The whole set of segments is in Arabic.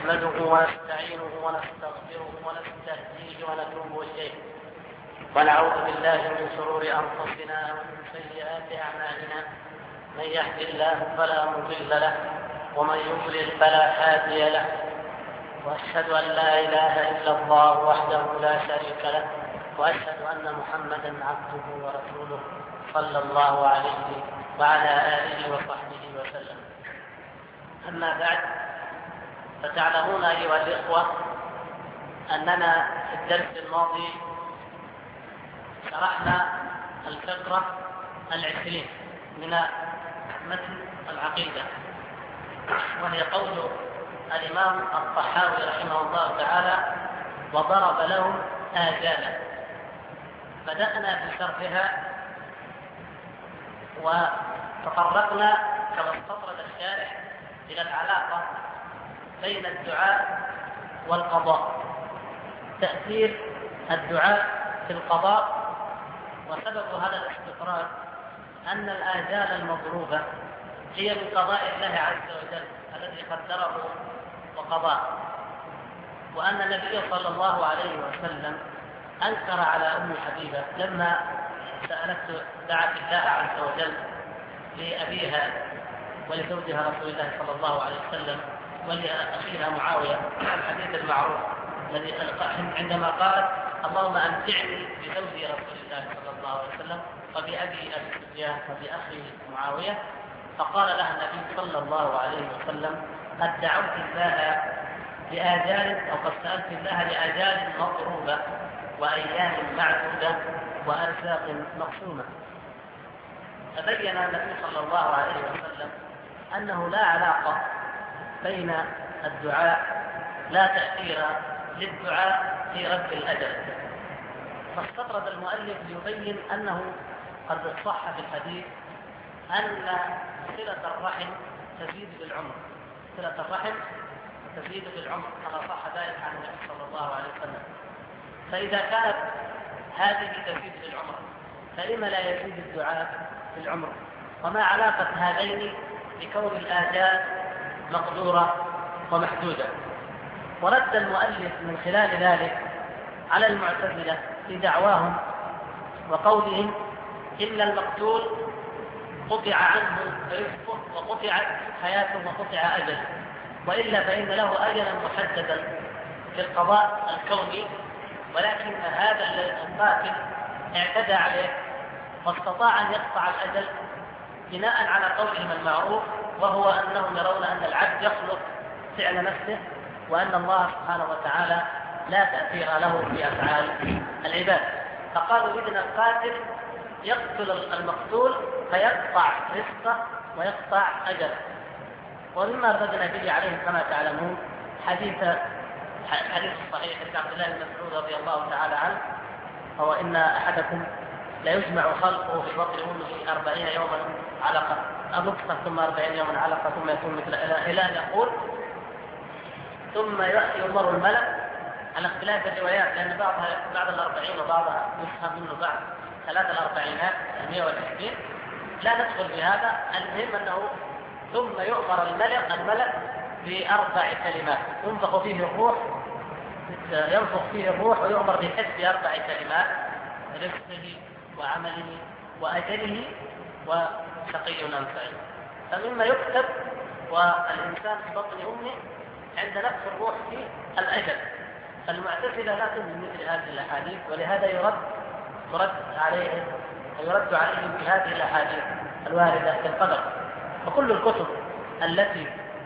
نحمده ونستعينه ونستغفره ونستهديه ونتوب إليه ونعوذ بالله من شرور أنفسنا ومن سيئات أعمالنا. من يهد الله فلا مضل له ومن يضلل فلا هادي له، وأشهد أن لا إله إلا الله وحده لا شريك له، وأشهد أن محمدا عبده ورسوله صلى الله عليه وعلى آله وصحبه وسلم. أما بعد، فتعلمون أيها الإخوة أننا في الدرس الماضي شرحنا الفقرة 20 من متن العقيدة، وهي قول الإمام الطحاوي رحمه الله تعالى: وضرب لهم آجالا. بدأنا في شرحها وتطرقنا كما استطرد الشارح إلى العلاقة بين الدعاء والقضاء، تأثير الدعاء في القضاء. وسبب هذا الاستطراد أن الآجال المضروبة هي من قضاء الله عز وجل الذي قدره وقضاه، وأن النبي صلى الله عليه وسلم أنكر على أم حبيبة لما سألته دعت الله عز وجل لأبيها ولزوجها رسول الله صلى الله عليه وسلم ولأخيها معاوية، الحديث المعروف الذي عندما قالت: اللهم أمتعني بزوج رسول الله صلى الله عليه وسلم وبأبي أبي سفيان وبأخي معاوية. فقال لها النبي صلى الله عليه وسلم: قد دعوت الله لآجال، أو قد سألت الله لآجال مضروبة وأيام معدودة وأرزاق مقسومة. فبين النبي صلى الله عليه وسلم أنه لا علاقة بين الدعاء، لا تأثير للدعاء في رد الأجل. فاستطرد المؤلف ليبين أنه قد صح في الحديث أن صلة الرحم تزيد بالعمر، صلة الرحم تزيد بالعمر كما صح ذلك عن النبي صلى الله عليه وسلم. فإذا كانت هذه تزيد بالعمر فلما لا يزيد الدعاء بالعمر؟ وما علاقة هذين بكون الآجال مقدورة ومحدودة؟ ورد المؤلف من خلال ذلك على المعتزلة في دعواهم وقولهم: إن المقتول قطع عنه رزقه وقطعت حياته وقطع أجله، وإلا فإن له أجلا محددا في القضاء الكوني، ولكن هذا القاتل اعتدى عليه واستطاع أن يقطع الأجل بناء على قولهم المعروف، وهو أنهم يرون أن العبد يخلق فعل نفسه، وأن الله سبحانه وتعالى لا تأثير له في أفعال العباد. فقالوا: إذن القاتل يقتل المقتول فيقطع رزقه ويقطع أجله. ومما ردنا به عليه كما تعلمون حديث الصحيح عبد الله بن مسعود رضي الله تعالى عنه: هو إن أحدكم لا يجمع خلقه في بطن أمه 40 يوما علقة نطفة ثم 40 يوما علقة ثم يكون مثل إلى أن يقول: ثم يؤمر الملك، على اختلاف الروايات، لأن بعض 40 وبعضها يفهم منه بعض 43 120، لا ندخل في هذا. المهم أنه ثم يؤمر الملك ب4 كلمات ينفخ فيه الروح ويؤمر بحسب 4 كلمات: رزقه وعمله وأجله وشقي أم سعيد. فمما يكتب والإنسان في بطن أمه عند نفس الروح في الأجل. فالمعتزلة لا تؤمن مثل هذه الأحاديث، ولهذا يرد عليهم بهذه الأحاديث الواردة في القدر. فكل الكتب التي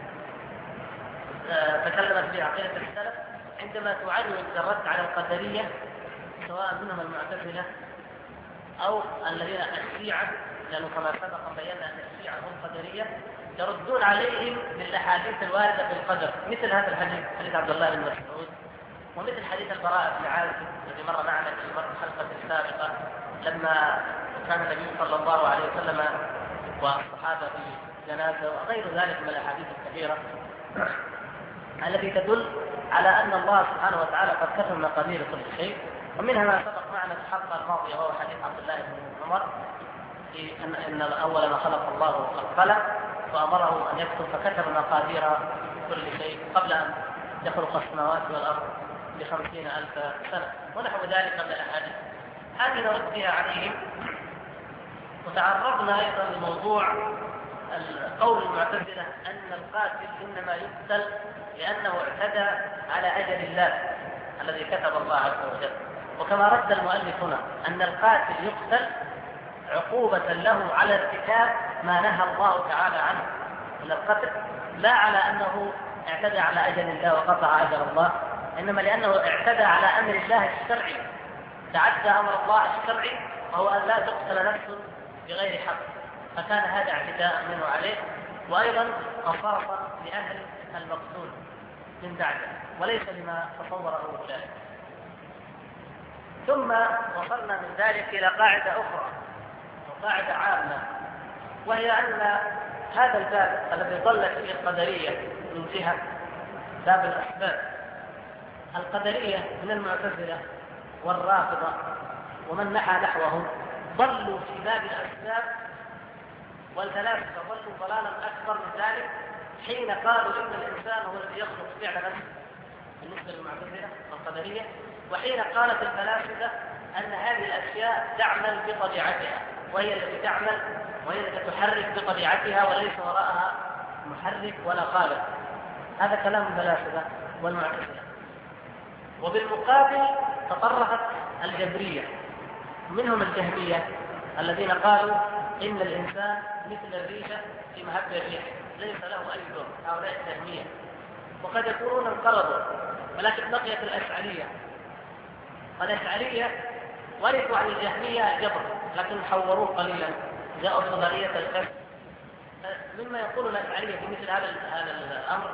تكلمت في عقيدة السلف عندما تعلم الرد على القدرية، سواء منهم المعتزلة أو الذين الشيعة، لأنه كما سبق بينا أن الشيعة هم قدرية، يردون عليهم بالأحاديث الواردة في القدر، مثل هذا الحديث، حديث عبد الله بن مسعود، ومثل حديث البراء بن عازب الذي مر معنا في الحلقة السابقة لما كان النبي صلى الله عليه وسلم والصحابة في جنازة، وغير ذلك من الأحاديث الكثيرة التي تدل على أن الله سبحانه وتعالى قد كتب مقادير كل شيء. ومنها ما سبق معنا في الحلقة الماضية وهو حديث عبد الله بن عمر في أن أول ما خلق الله القلم فأمره أن يكتب، فكتب مقادير كل شيء قبل أن يخلق السماوات والأرض ب50,000 سنة ونحو ذلك من الأحاديث. هذه نرد بها عليهم. وتعرضنا أيضا لموضوع قول المعتزلة أن القاتل إنما يقتل لأنه اعتدى على أجل الله الذي كتب الله عز وجل. وكما رد المؤلف هنا أن القاتل يقتل عقوبة له على ارتكاب ما نهى الله تعالى عنه من القتل، لا على أنه اعتدى على أجل الله وقطع أجل الله، إنما لأنه اعتدى على أمر الله الشرعي، تعدى أمر الله الشرعي وهو أن لا تقتل نفس بغير حق، فكان هذا اعتداء منه عليه، وأيضا خصاصة لأهل المقتول من بعده وليس لما تصوره المشاهد. ثم وصلنا من ذلك إلى قاعدة أخرى وقاعدة عامة، وهي أن هذا الباب الذي ضلت فيه القدرية من جهة باب الأسباب، القدرية من المعتزلة والرافضة ومن نحى نحوهم ضلوا في باب الأسباب، والفلاسفة ضلوا ضلالا أكبر من ذلك حين قالوا إن الإنسان هو الذي يخلق فعل نفسه بالنسبة للمعتزلة والقدرية، وحين قالت الفلاسفة أن هذه الأشياء تعمل بطبيعتها وهي التي تعمل وهي التي تحرك بطبيعتها وليس وراءها محرك ولا خالق. هذا كلام الفلاسفة والمعتزلة. وبالمقابل تطرقت الجبرية، منهم الجهمية الذين قالوا إن الإنسان مثل الريشة في مهب الريح ليس له أي دور، هؤلاء الجهمية، وقد يكونون انقرضوا، ولكن بقيت الأشعرية. والأشعرية ورثوا عن الجهمية جبر لكن حوروه قليلا، جاءوا بنظرية الكسب. مما يقول الأشعرية في مثل هذا الأمر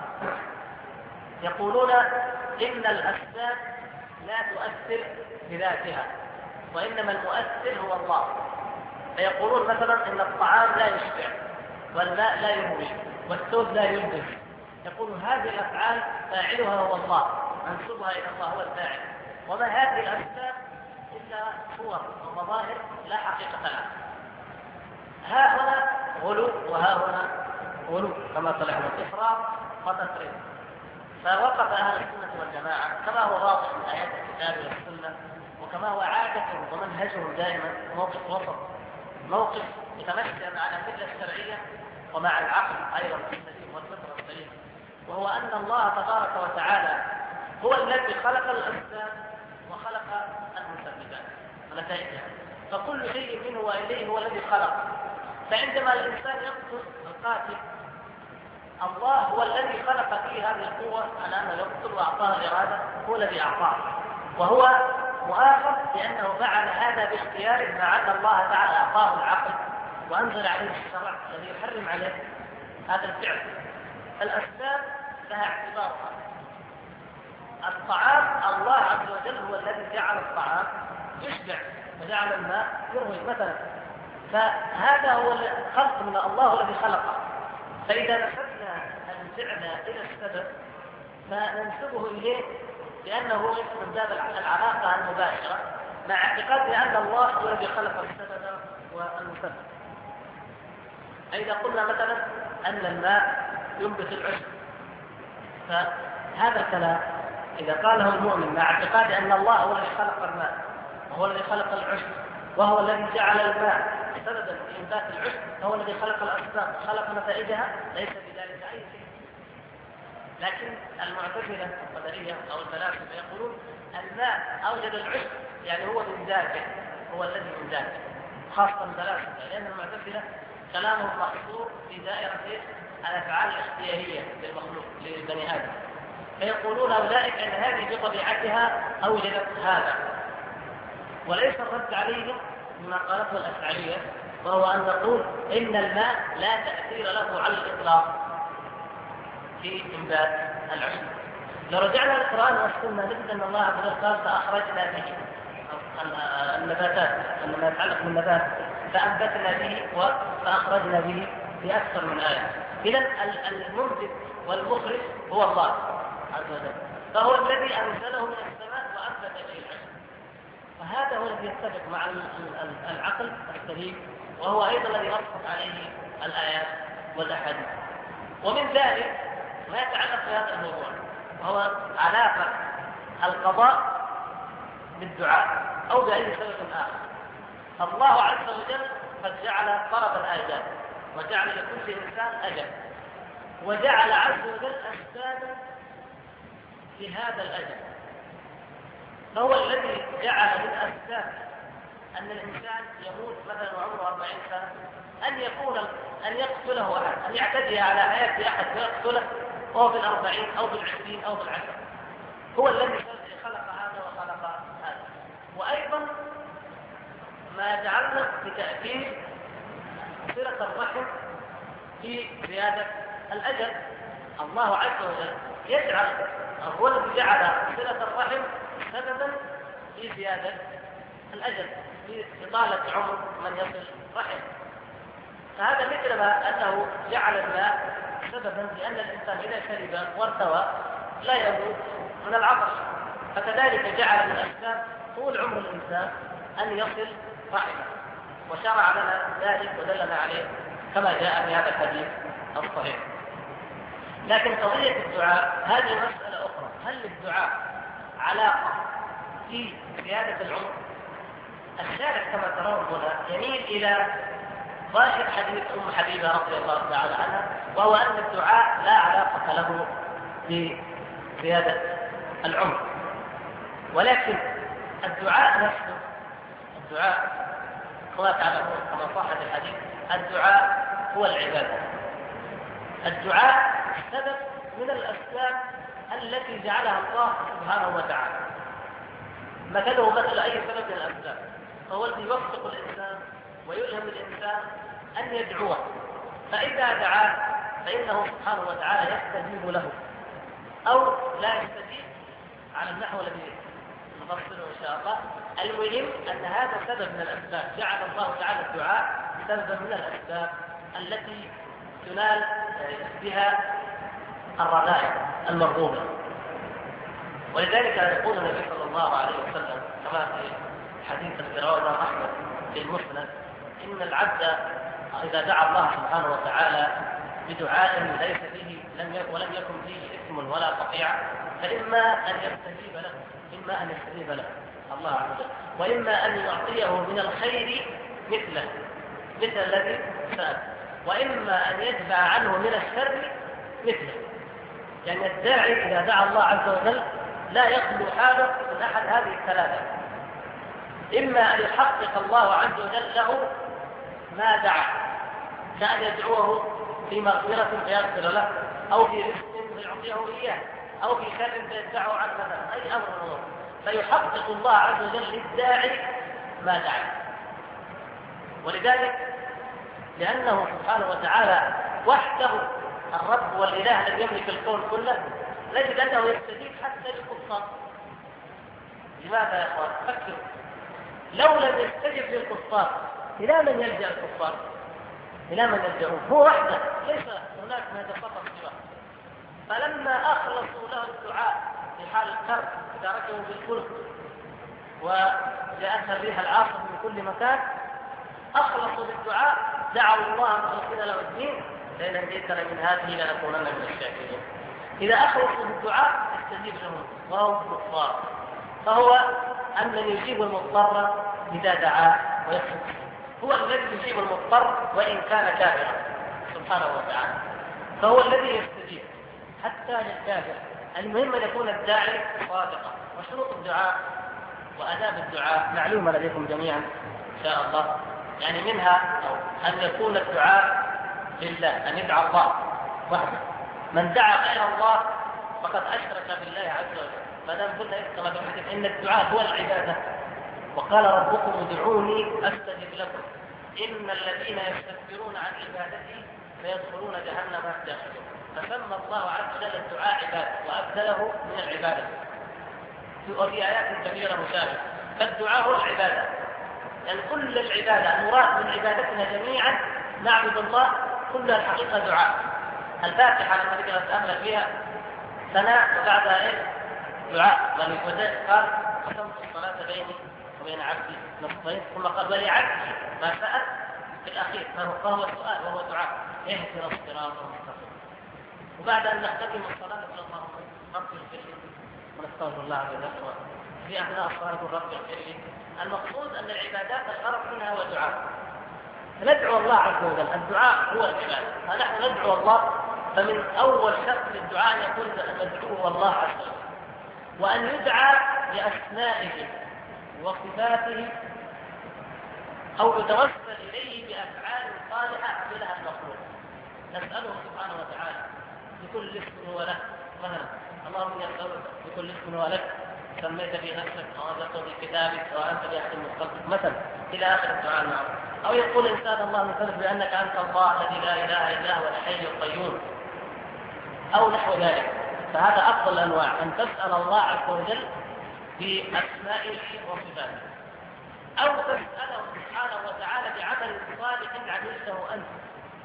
يقولون إن الأسباب لا تؤثر بذاتها وإنما المؤثر هو الله. فيقولون مثلا إن الطعام لا يشبع والماء لا يروي والثوب لا يلبس، يقول هذه الأفعال فاعلها هو الله، منسوبها إلى الله هو الفاعل، وما هذه الأسباب إلا صور ومظاهر لا حقيقة لها. ها هنا غلو وها هنا غلو كما طلعنا إفراط وتفريط. فوقف أهل السنة والجماعة كما هو واضح من آيات الكتاب والسنة وكما هو عادتهم ومنهجهم دائما موقف وسط، موقف يتمشى مع الأدلة الشرعية ومع العقل أيضا السليم والفطرة السليمة، وهو أن الله تبارك وتعالى هو الذي خلق الأسباب وخلق المسببات ونتائجها، فكل شيء منه وإليه هو الذي خلق. فعندما الإنسان يقتل القاتل الله هو الذي خلق فيه هذه القوة على أنه يقتل وأعطاه الإرادة، هو الذي أعطاه، وهو مؤاخذ لأنه فعل هذا باختياره مع أن الله تعالى أعطاه العقل وأنزل عليه الشرع الذي يحرم عليه هذا الفعل. الأسباب لها اعتبارها. الطعام الله عز وجل هو الذي جعل الطعام يشبع وجعل الماء يروي مثلا، فهذا هو الخلق من الله الذي خلقه. فإذا نسبنا الفعل إلى السبب فننسبه إليه لأنه من باب العلاقة المباشرة مع اعتقاد أن الله هو الذي خلق السبب والمسبب. فإذا قلنا مثلا أن الماء ينبت العشب، فهذا الكلام إذا قاله المؤمن مع اعتقاد أن الله هو الذي خلق الماء وهو الذي خلق العشب وهو الذي جعل الماء سببا في إنبات العشب، فهو الذي خلق الأسباب خلق نتائجها، ليس بذلك أي شيء. لكن المعتزلة القدرية أو الفلاسفة يقولون الماء أوجد العشب، يعني هو من ذاته، هو الذي من ذاته، خاصة الفلاسفة، لأن المعتزلة كلامهم محصور في دائرة الأفعال الاختيارية للمخلوق للبني آدم، فيقولون أولئك أن هذه بطبيعتها أوجدت هذا. وليس الرد عليهم بما قالته الأشعرية، وهو أن نقول إن الماء لا تأثير له على الإطلاق في إنبات العشب. لو رجعنا للقرآن والسنة نجد أن الله عز وجل قال فأخرجنا به النباتات، ما يتعلق بالنبات فأنبتنا به فأخرجنا به في أكثر من آية. إذن المنبت والمخرج هو الله عز وجل، فهو الذي أنزله من السماء وأنبت به العشب، فهذا هو الذي يتفق مع العقل السليم، وهو أيضا الذي نصت عليه الآيات والأحاديث. ومن ذلك ما يتعلق بهذا الموضوع وهو علاقة القضاء بالدعاء أو بأي سبب آخر. الله عز وجل قد جعل طلب الآجال، وجعل لكل إنسان أجل، وجعل عز وجل أسبابا في هذا الأجل. فهو الذي جعل من أسباب أن الإنسان يموت مثلا وعمره 40 سنة أن يقتله أحد، أن يعتدي على حياة أحد ويقتله وهو بال40 أو بال20 أو بال10. هو الذي خلق هذا وخلق هذا. وأيضا ما جعلنا بتأكيد صلة الرحم في زيادة الأجل. الله عز وجل يجعل، هو الذي جعل صلة الرحم سببا في زيادة الأجل، في إطالة عمر من يصل رحم. فهذا مثل ما أنه جعل الماء سببا لأن الإنسان إذا شرب وارتوى لا يموت من العطش، فكذلك جعل من الأسباب طول عمر الإنسان أن يصل رحمه، وشرع لنا ذلك ودلنا عليه كما جاء في هذا الحديث الصحيح. لكن قضية الدعاء هذه مسألة أخرى. هل للدعاء علاقة في زيادة العمر؟ الشارع كما ترون هنا يميل إلى ظاهر حديث حبيبة رضي الله تعالى عنها، وهو أن الدعاء لا علاقة له بزيادة العمر. ولكن الدعاء نفسه، الدعاء كما تعلمون كما صح في الحديث، الدعاء هو العبادة. الدعاء سبب من الأسباب التي جعلها الله سبحانه وتعالى، مثله مثل أي سبب من الأسباب. فهو الذي يوفق الإنسان ويلهم الإنسان أن يدعوه، فإذا دعاه فإنه سبحانه وتعالى يستجيب له أو لا يستجيب على النحو الذي نفصله إن شاء الله. المهم أن هذا سبب من الأسباب، جعل الله تعالى الدعاء سببا من الأسباب التي تنال بها الرذائل المرغوبة. ولذلك يقول النبي صلى الله عليه وسلم كما في حديث الفراوده أحمد في المسند: إن العبد إذا دعا الله سبحانه وتعالى بدعاء ليس فيه ولم يكن فيه إثم ولا قطيعة، فإما أن يستجيب له الله عز وجل، وإما أن يعطيه من الخير مثل الذي سأل، وإما أن يدفع عنه من الشر مثله. يعني الداعي إذا دعا الله عز وجل لا يخلو حاله من أحد هذه الثلاثة: إما أن يحقق الله عز وجل له ما دعا، كأن يدعوه في مغفرة فيغفر له، أو في رزق فيعطيه إياه، أو في شر فيدفعه عنه مثلا، أي أمر منه، فيحقق الله عز وجل للداعي ما دعا. ولذلك لأنه سبحانه وتعالى وحده الرب والإله الذي يملك الكون كله، نجد أنه يستجيب حتى للكفار. لماذا يا أخوان؟ فكروا، لو لم يستجب للكفار إلى من يلجأ الكفار؟ إلى من يلجأون؟ هو وحده، ليس هناك ما يتفرق سواه. فلما أخلصوا له الدعاء في حال الكرب، إذا ركبوا بالفلك وجاءتها الريح العاصف من كل مكان، أخلصوا بالدعاء، دعوا الله مخلصين له الدين: لئن أنجيتنا من هذه لنكونن من الشاكرين. إذا أخلصوا بالدعاء استجيب لهم وهم كفار. فهو أن يجيب المضطر إذا دعاه ويخلص، هو الذي يجيب المضطر وإن كان كافرا سبحانه وتعالى، فهو الذي يستجيب حتى للكافر. المهم أن يكون الداعي صادقا. وشروط الدعاء وآداب الدعاء معلومة لديكم جميعا إن شاء الله. يعني منها أن يكون الدعاء لله، أن يدعى الله وحده. من دعا غير الله فقد أشرك بالله عز وجل. فدام قلنا كما في الحديث إن الدعاء هو العبادة، وقال ربكم ادعوني أستجب لكم إن الذين يستكبرون عن عبادتي فيدخلون جهنم داخلين. فسمى الله عز وجل الدعاء عبادة وأبدله من العبادة، وفي آيات كثيرة مشابهة. فالدعاء هو العبادة، يعني كل العبادة المراد من عبادتنا جميعا نعبد الله كلها الحقيقة دعاء. الفاتحة لما ذكر نتأمل فيها ثناء وبعدها دعاء. قال قسمت الصلاة بيني وبين عبدي نصفين، ثم قال ولعبدي ما سأل في الأخير، فهو سؤال وهو دعاء: اهدنا الصراط المستقيم. وبعد أن نختتم الصلاة صلى الله عليه وسلم رب اغفر لي ونستغفر الله عز وجل، في أثناء الصلاة يقول رب اغفر لي. المقصود أن العبادات الغرض منها هو الدعاء، ندعو الله عز وجل، الدعاء هو العبادة، فنحن ندعو الله. فمن أول شرط للدعاء أن يكون ندعوه الله عز وجل، وأن يدعى بأسمائه وصفاته أو يتوسل إليه بأفعال صالحة عملها المخلوق. نسأله سبحانه وتعالى بكل اسم هو له، مثلا اللهم يسألك بكل اسم هو لك سميت به نفسك أو أنزلته في كتابك أو أنت بأحد المستقبل مثلا إلى آخر الدعاء المعروف. أو يقول إنسان اللهم نسألك بأنك أنت الله الذي لا إله إلا هو الحي القيوم أو نحو ذلك. فهذا أفضل الأنواع، أن تسأل الله عز وجل بأسمائه وصفاته، أو تسأله سبحانه وتعالى بعمل صالح عملته أنت،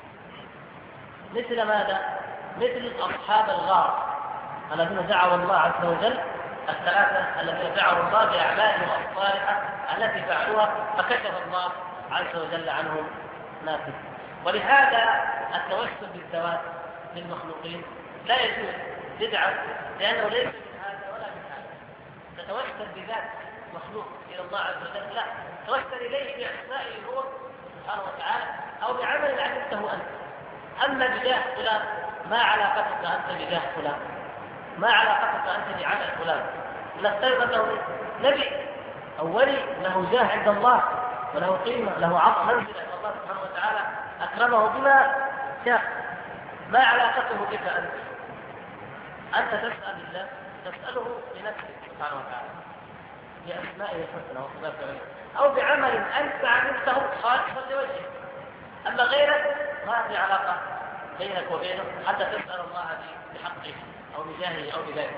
مثل ماذا؟ مثل أصحاب الغار الذين دعوا الله عز وجل، الثلاثة الذين دعوا الله بأعمالهم الصالحة التي فعلوها فكشف الله عز وجل عنهم ما فيه. ولهذا التوسل بالذوات للمخلوقين لا يجوز بدعة، لأنه ليس من هذا ولا من هذا. تتوسل بذات مخلوق إلى الله عز وجل، لا، توسل إليه بأسمائه هو سبحانه وتعالى أو بعمل عملته أنت. أما بجاه فلان، ما علاقتك أنت بجاه فلان؟ ما علاقتك أنت بعمل فلان؟ نفترض أنه نبي أو ولي له جاه عند الله وله قيمة، له عظم منزلة عند الله سبحانه وتعالى، أكرمه بما شاء. ما علاقته بك أنت؟ أنت تسأل الله، تسأله لنفسك سبحانه وتعالى بأسمائه الحسنى وصفاته، أو بعمل أنت عملته خالصا لوجهه. أما غيرك ما في علاقة بينك وبينه حتى تسأل الله بحقه أو بجاهه أو بذلك.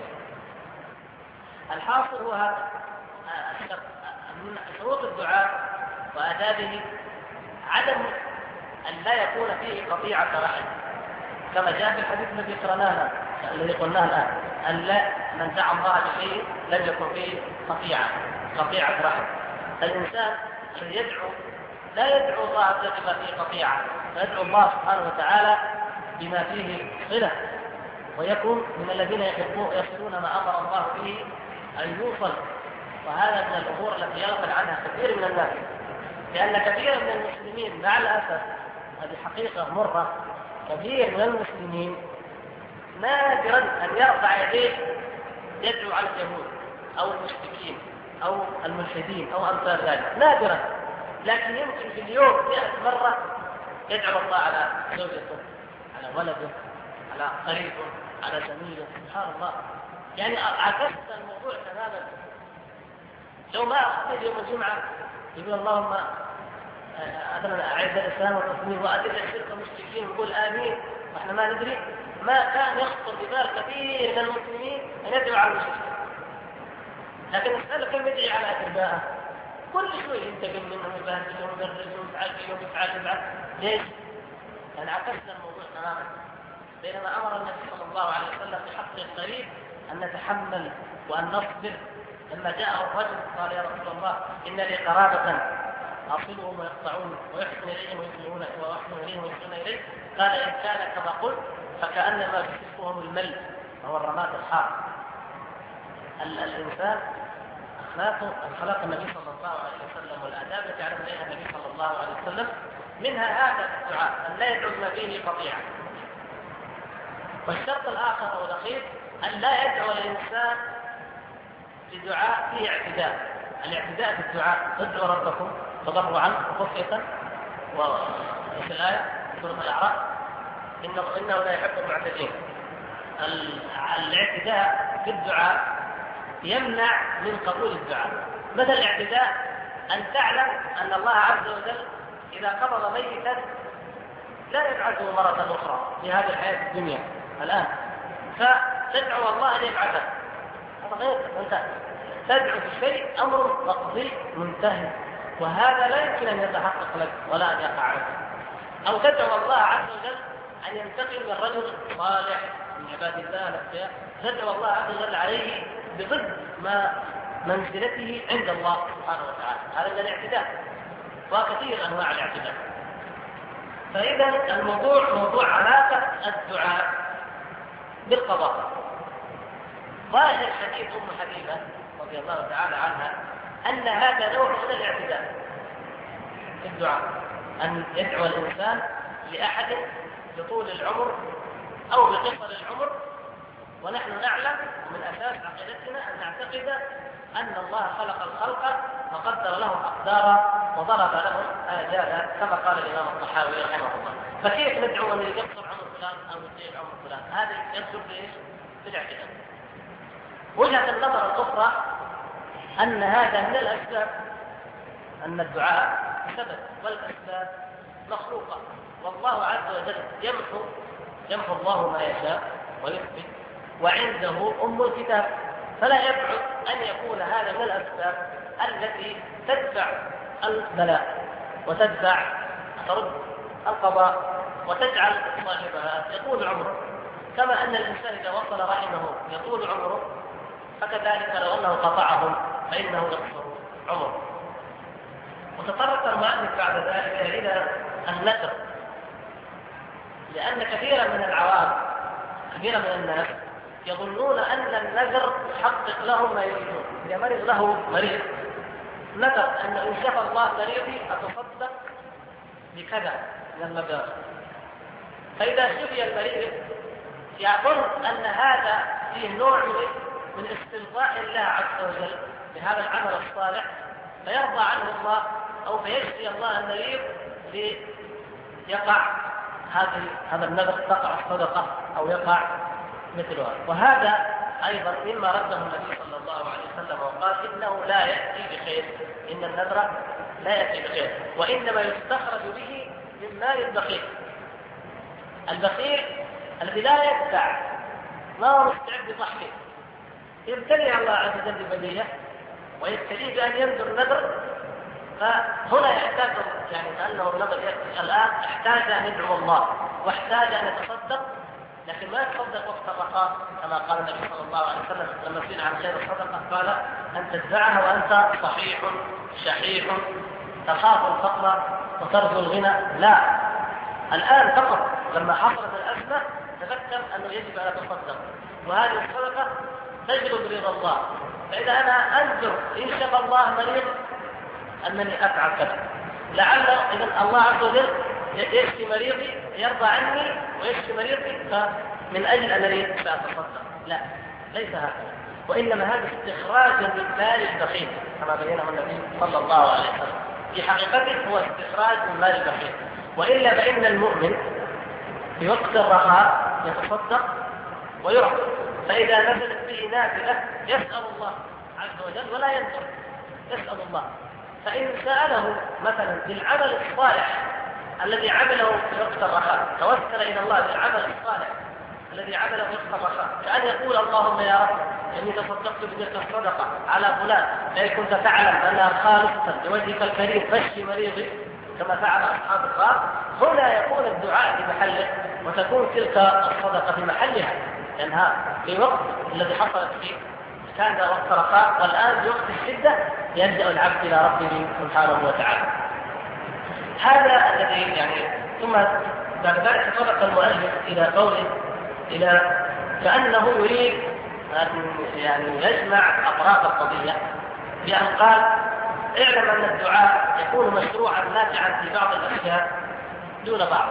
الحاصل هو هذا من شروط الدعاء وآدابه عدم أن لا يكون فيه قطيعة رحم، كما جاء في الحديث الذي قلناه الآن، أن لا من دعا الله بشيء لم يكن فيه قطيعة رحم. الإنسان الذي يدعو لا يدعو الله بما فيه قطيعة، فيدعو الله سبحانه وتعالى بما فيه صلة، ويكون من الذين يصلون ما أمر الله به أن يوصل. وهذا من الأمور التي يغفل عنها كثير من الناس، لأن كثير من المسلمين مع الأسف، هذه حقيقة مرة، كثير من المسلمين نادرا أن يرفع يديه يدعو على اليهود أو المشركين أو الملحدين أو أمثال ذلك، نادرا. لكن يمكن في اليوم 100 مرة يدعو الله على زوجته، على ولده، على قريبه، على زميله، سبحان الله. يعني عكست الموضوع تماما. لو ما أخذ يوم الجمعة يقول اللهم أعز الإسلام والمسلمين وأذل الشرك والمشركين ويقول آمين، وإحنا ما ندري، ما كان يخطر ببال كثير من المسلمين أن يدعو على المشركين. لكن نسأله كم يدعي على أتباعه، كل شوي ينتقم منهم ويبهدلهم ويبرزهم ويفعل فيهم ويفعل. ليش؟ يعني عكسنا الموضوع تماما. بينما أمر النبي صلى الله عليه وسلم بحق القريب أن نتحمل وأن نصبر. لما جاءه الرجل قال يا رسول الله إن لي قرابة أصلهم ويقطعون ويحسن إليهم ويسلمون ويحسن إليهم ويسلمون إليه، قال إن كان كما قلت فكأنما بسفهم المل وهو الرماد الحار. الإنسان أخلاق النبي صلى الله عليه وسلم والآداب التي علم عليها النبي صلى الله عليه وسلم، منها هذا الدعاء أن لا يدعو ما فيه قطيعة. والشرط الآخر أو الأخير أن لا يدعو الإنسان بدعاء فيه اعتداء. الاعتداء في الدعاء ادعوا ربكم تضرعا وخفية، وفي الآية سورة الأعراف إنه لا يحب المعتدين. الاعتداء في الدعاء يمنع من قبول الدعاء. مثل الاعتداء أن تعلم أن الله عز وجل إذا قبض ميتا لا يبعثه مرة أخرى في هذه الحياة الدنيا الآن، فتدعو الله أن يبعثه. هذا غير أنت تدعو بشيء أمر مقضي منتهي، وهذا لا يمكن أن يتحقق لك ولا أن يقع لك. أو تدعو الله عز وجل أن ينتقل من رجل صالح من عباد الله الأتقياء، تدعو الله عز وجل عليه بضد ما منزلته عند الله سبحانه وتعالى. هذا من الاعتداء، وكثير أنواع الاعتداء. فإذا الموضوع موضوع علاقة الدعاء بالقضاء. ظاهر حديث حبيبة رضي الله تعالى عنها أن هذا نوع من الاعتداء في الدعاء، أن يدعو الإنسان لأحد بطول العمر أو بقصر العمر، ونحن نعلم من أساس عقيدتنا أن نعتقد أن الله خلق الخلق وقدر لهم أقدارا وضرب لهم آجالا كما قال الإمام الطحاوي رحمه الله. فكيف ندعو أن يقصر عمر فلان أو يطيل عمر فلان؟ هذا يدخل في الاعتداء. وجهة النظر الأخرى أن هذا من الأسباب، أن الدعاء سبب والأسباب مخلوقة، والله عز وجل يمحو الله ما يشاء ويثبت، وعنده أم الكتاب، فلا يبعد أن يكون هذا من الأسباب التي تدفع البلاء وتدفع ترد القضاء وتجعل صاحبها يطول عمره، كما أن الإنسان إذا وصل رحمه يطول عمره، فكذلك لو أنه قطعهم فإنه يقصر عمره. وتطرق المؤلف بعد ذلك إلى النذر، لأن كثيرا من العوام كثيرا من الناس يظنون أن النذر يحقق لهم ما يريدون. إذا مرض له مريض نذر أن إن شفى الله مريضي أتصدق بكذا من المبلغ، فإذا شفي المريض يظن أن هذا فيه نوع من استرضاء الله عز وجل بهذا العمل الصالح، فيرضى عنه الله أو فيشفي الله المريض ليقع هذا النذر، تقع الصدقة أو يقع مثلها. وهذا أيضا مما رده النبي صلى الله عليه وسلم وقال إنه لا يأتي بخير، إن النذر لا يأتي بخير، وإنما يستخرج به من مال البخيل. البخيل الذي لا يدفع ما هو مستعد بضحكه، يبتلي الله عز وجل ببليه ويبتلي بأن ينذر النذر، فهنا يحتاج يعني كأنه النذر الآن احتاج أن يدعو الله واحتاج أن يتصدق، لكن ما يتصدق وقت الرخاء كما قال النبي صلى الله عليه وسلم لما سئل عن خير الصدقة قال أن تدفعها وأنت صحيح شحيح تخاف الفقر وترجو الغنى. لا، الآن فقط لما حصلت الأزمة تذكر أنه يجب أن يتصدق، وهذه الصدقة تجلب رضا الله. فإذا أنا أنذر إن شاء الله مريض أنني أفعل كذا، لعل إذا الله عز وجل يشفي مريضي يرضى عني ويشفي مريضي فمن أجل أنني سأتصدق. لا، ليس هكذا، وإنما هذا استخراج من مال البخيل كما بينه النبي صلى الله عليه وسلم، في حقيقته هو استخراج من مال البخيل. وإلا فإن المؤمن في وقت الرخاء يتصدق ويعطي، فإذا نزلت به نازلة يسأل الله عز وجل ولا ينذر، يسأل الله. فإن سأله مثلا بالعمل الصالح الذي عمله في وقت الرخاء، توسل إلى الله بالعمل الصالح الذي عمله في وقت الرخاء، كأن يقول اللهم يا رب إني تصدقت بتلك الصدقة على فلان لئن كنت تعلم أنها خالصة لوجهك الكريم فاشفي مريضي كما فعل أصحاب الغار. هنا يكون الدعاء في محله وتكون تلك الصدقة في محلها، لأنها في وقت الذي حصلت فيه كان وقت رخاء، والآن في وقت الشدة يلجأ العبد إلى ربه سبحانه وتعالى. هذا الذي يعني ثم بعد ذلك تطرق المؤلف إلى قوله كأنه يريد أن يعني يجمع أطراف القضية بأن قال اعلم أن الدعاء يكون مشروعا نافعا في بعض الأشياء دون بعض.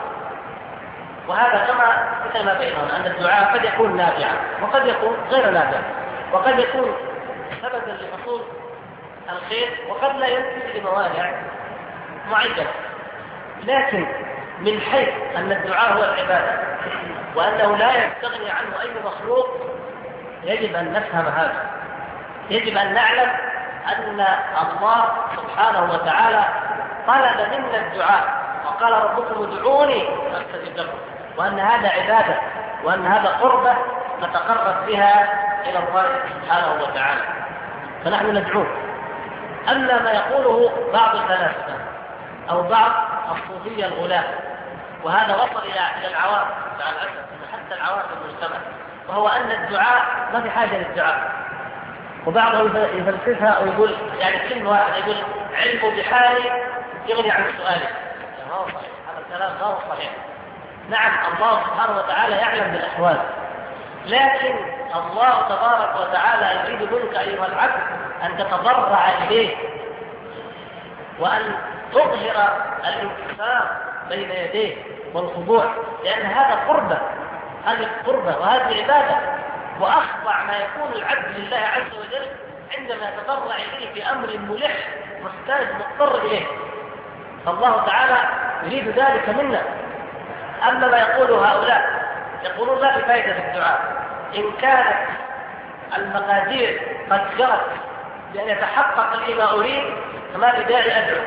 وهذا كما مثل ما بينهم أن الدعاء قد يكون نافعا وقد يكون غير نافع، وقد يكون سببا لحصول الخير وقد لا ينتج لموانع معينة. لكن من حيث أن الدعاء هو العبادة وأنه لا يستغني عنه أي مخلوق، يجب أن نفهم هذا، يجب أن نعلم أن الله سبحانه وتعالى طلب منا الدعاء وقال ربكم ادعوني أستجب لكم، وأن هذا عبادة وأن هذا قربة نتقرب بها إلى الله سبحانه وتعالى، فنحن ندعوه. أما ما يقوله بعض الفلاسفة أو بعض الصوفية الغلاة، وهذا وصل إلى العوام مع الأسف حتى العوام في المجتمع، وهو أن الدعاء ما في حاجة للدعاء. وبعضهم يفلسفها ويقول يعني كلمة واحدة، يقول علم بحالي يغني عن سؤالي. ما هو صحيح، هذا الكلام ما هو صحيح. نعم الله سبحانه وتعالى يعلم بالأحوال لكن الله تبارك وتعالى يريد منك أيها العبد أن تتضرع إليه وأن تظهر الانكسار بين يديه والخضوع، لأن هذا قربة، هذه قربة وهذه عبادة، وأخضع ما يكون العبد لله عز وجل عندما يتضرع إليه في أمر ملح محتاج مضطر إليه. فالله تعالى يريد ذلك منا. أما ما يقوله هؤلاء يقولون لا فائدة في الدعاء، إن كانت المقادير قد جرت بأن يتحقق لي ما أريد فما لداعي أدعو،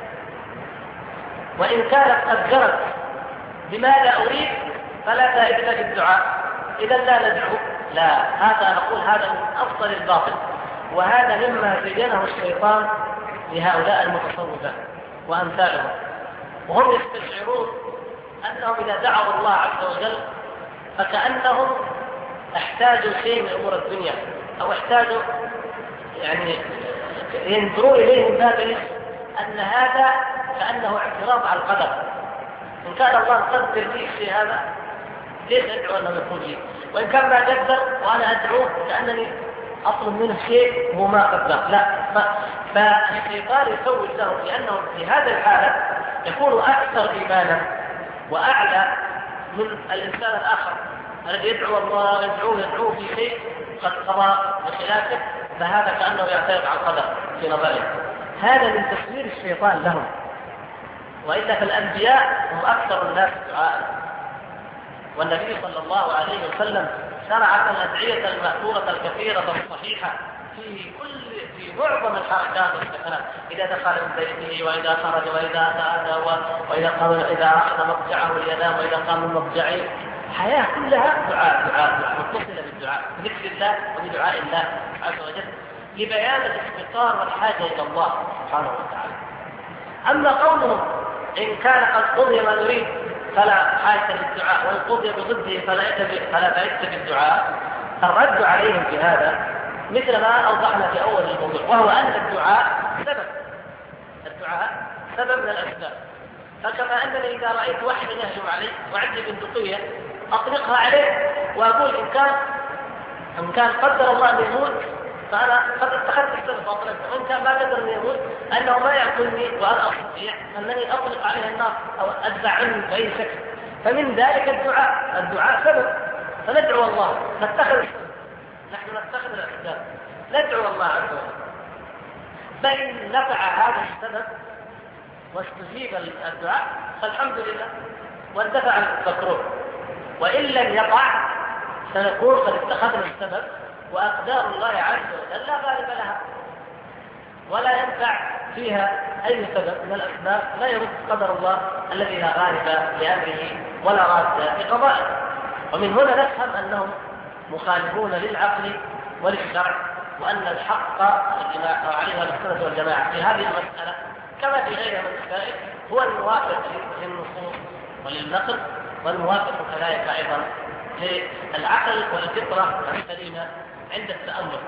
وإن كانت قد جرت بما لا أريد فلا فائدة في الدعاء، إذا لا ندعو. لا، هذا نقول هذا من أفضل الباطل، وهذا مما زينه الشيطان لهؤلاء المتصوفة وأمثالهم، وهم يستشعرون أنهم إذا دعوا الله عز وجل فكأنهم احتاجوا شيء من أمور الدنيا، أو احتاجوا يعني ينظروا إليه من باب أن هذا كأنه اعتراض على القدر. إن كان الله قدر لي شيء هذا ليش أدعو أنه يكون لي؟ وإن كان ما قدر وأنا أدعوه كأنني أطلب منه شيء هو ما قدر. لا، فالشيطان يسوي له لأنه في هذا الحالة يكون أكثر إيمانا وأعلى من الإنسان الآخر الذي يدعو الله يدعوه في شيء قد قضى بخلافه، فهذا كأنه يعترض على القدر في نظره. هذا من تسوير الشيطان لهم، وإلا فالأنبياء هم أكثر الناس دعاء، والنبي صلى الله عليه وسلم شرع الأدعية المأثورة الكثيرة الصحيحة في معظم الحركات والسكنات، إذا دخل من بيته وإذا خرج وإذا أتى وإذا أخذ مضجعه لينام وإذا قام من مضجعه، حياة كلها دعاء متصلة بالدعاء، بذكر الله وبدعاء الله عز وجل لبيان الافتقار والحاجة إلى الله سبحانه وتعالى. أما قولهم إن كان قد قضي ما نريد فلا حاجة للدعاء، وإن قضي بضده فلا فائدة بالدعاء، الرد عليهم في هذا مثل ما أوضحنا في أول الموضوع، وهو أن الدعاء سبب من الأسباب. فكما أنني إذا رأيت واحدا يهجم علي وعندي بندقية أطلقها عليه وأقول إن كان قدر الله أن يموت فأنا قد اتخذت السبب وأطلقته، وإن كان ما قدر أن يموت أنه ما يأكلني وأنا أستطيع أنني أطلق عليه النار أو أدفع عنه بأي شكل. فمن ذلك الدعاء سبب، فندعو الله، نتخذ السبب، نحن نتخذ الأسباب، ندعو الله عز وجل. فإن نفع هذا السبب واستجيب الدعاء فالحمد لله واندفع المكروه، وإن لم يقع سنقول قد اتخذنا السبب، وأقدار الله عز وجل لا غالب لها ولا ينفع فيها أي سبب من الأسباب، لا يرد قدر الله الذي لا غالب لأمره ولا راد لقضائه. ومن هنا نفهم أنهم مخالفون للعقل وللشرع، وأن الحق عليها السنة والجماعة في هذه المسألة كما في غيرها من المسائل هو الموافق للنصوص وللنقل، والموافق كذلك أيضا للعقل والفطرة السليمة عند التأمل.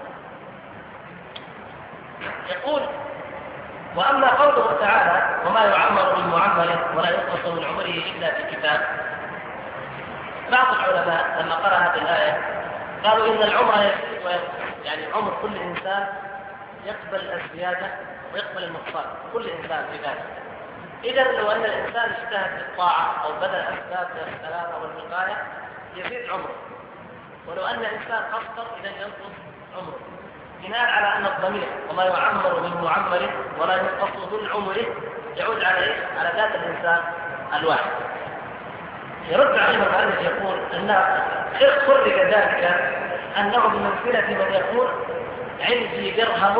يقول: وأما قوله تعالى: وما يعمر من معمر ولا ينقص من عمره إلا في كتاب. بعض العلماء لما قرأ هذه الآية قالوا إن العمر يزيد وينقص، يعني عمر كل إنسان يقبل الزيادة ويقبل النقصان، كل إنسان في ذلك. إذا لو أن الإنسان اجتهد في الطاعة أو بذل أسباب السلامة والوقاية يزيد عمره، ولو أن الإنسان قصر إذا ينقص عمره، بناء على أن الضمير وما يعمر من معمر ولا ينقص من عمره يعود على ذات الإنسان الواحد. يرد عليه المؤلف يقول أن خرج ذلك أنه بمنزلة من يقول عندي درهم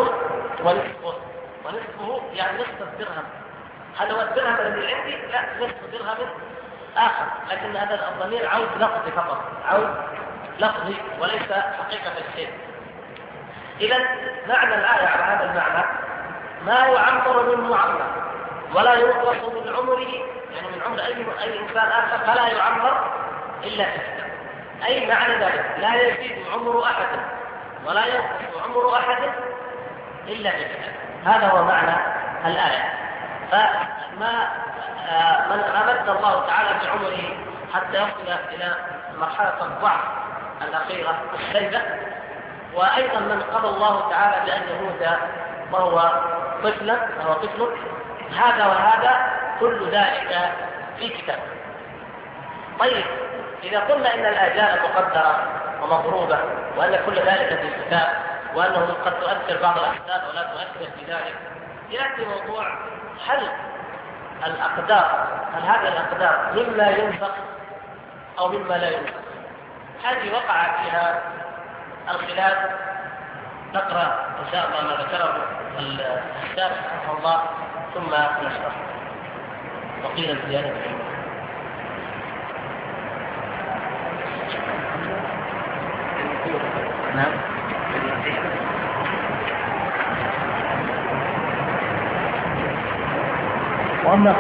ونصفه يعني نصف الدرهم. هل هو الدرهم الذي عندي؟ لا، نصف درهم آخر، لكن هذا الضمير عود لفظي فقط، عود لفظي وليس حقيقة الشيء. إذا معنى الآية على هذا المعنى: ما يعمر من معمر ولا ينقص من عمره، يعني من عمر أي إنسان آخر فلا يعمر إلا في كتاب. أي معنى ذلك: لا يزيد عمر أحد ولا ينقص عمر أحد إلا في كتاب. هذا هو معنى الآية. فما من أمد الله تعالى بعمره حتى يصل إلى مرحلة الضعف الأخيرة الشيبة، وأيضا من قضى الله تعالى بأن يموت وهو طفل هذا وهذا كل ذلك في كتاب. طيب إذا قلنا إن الآجال مقدرة ومضروبة وأن كل ذلك في كتاب وأنه قد تؤثر بعض الأحداث ولا تؤثر في ذلك، يأتي موضوع هل هذه الأقدار مما ينفق أو مما لا ينفق؟ هذه وقع فيها الخلاف. نقرأ إن شاء الله ما ذكره الشارح رحمه الله ثم نشرح. وقيل الزيادة نعم. وأما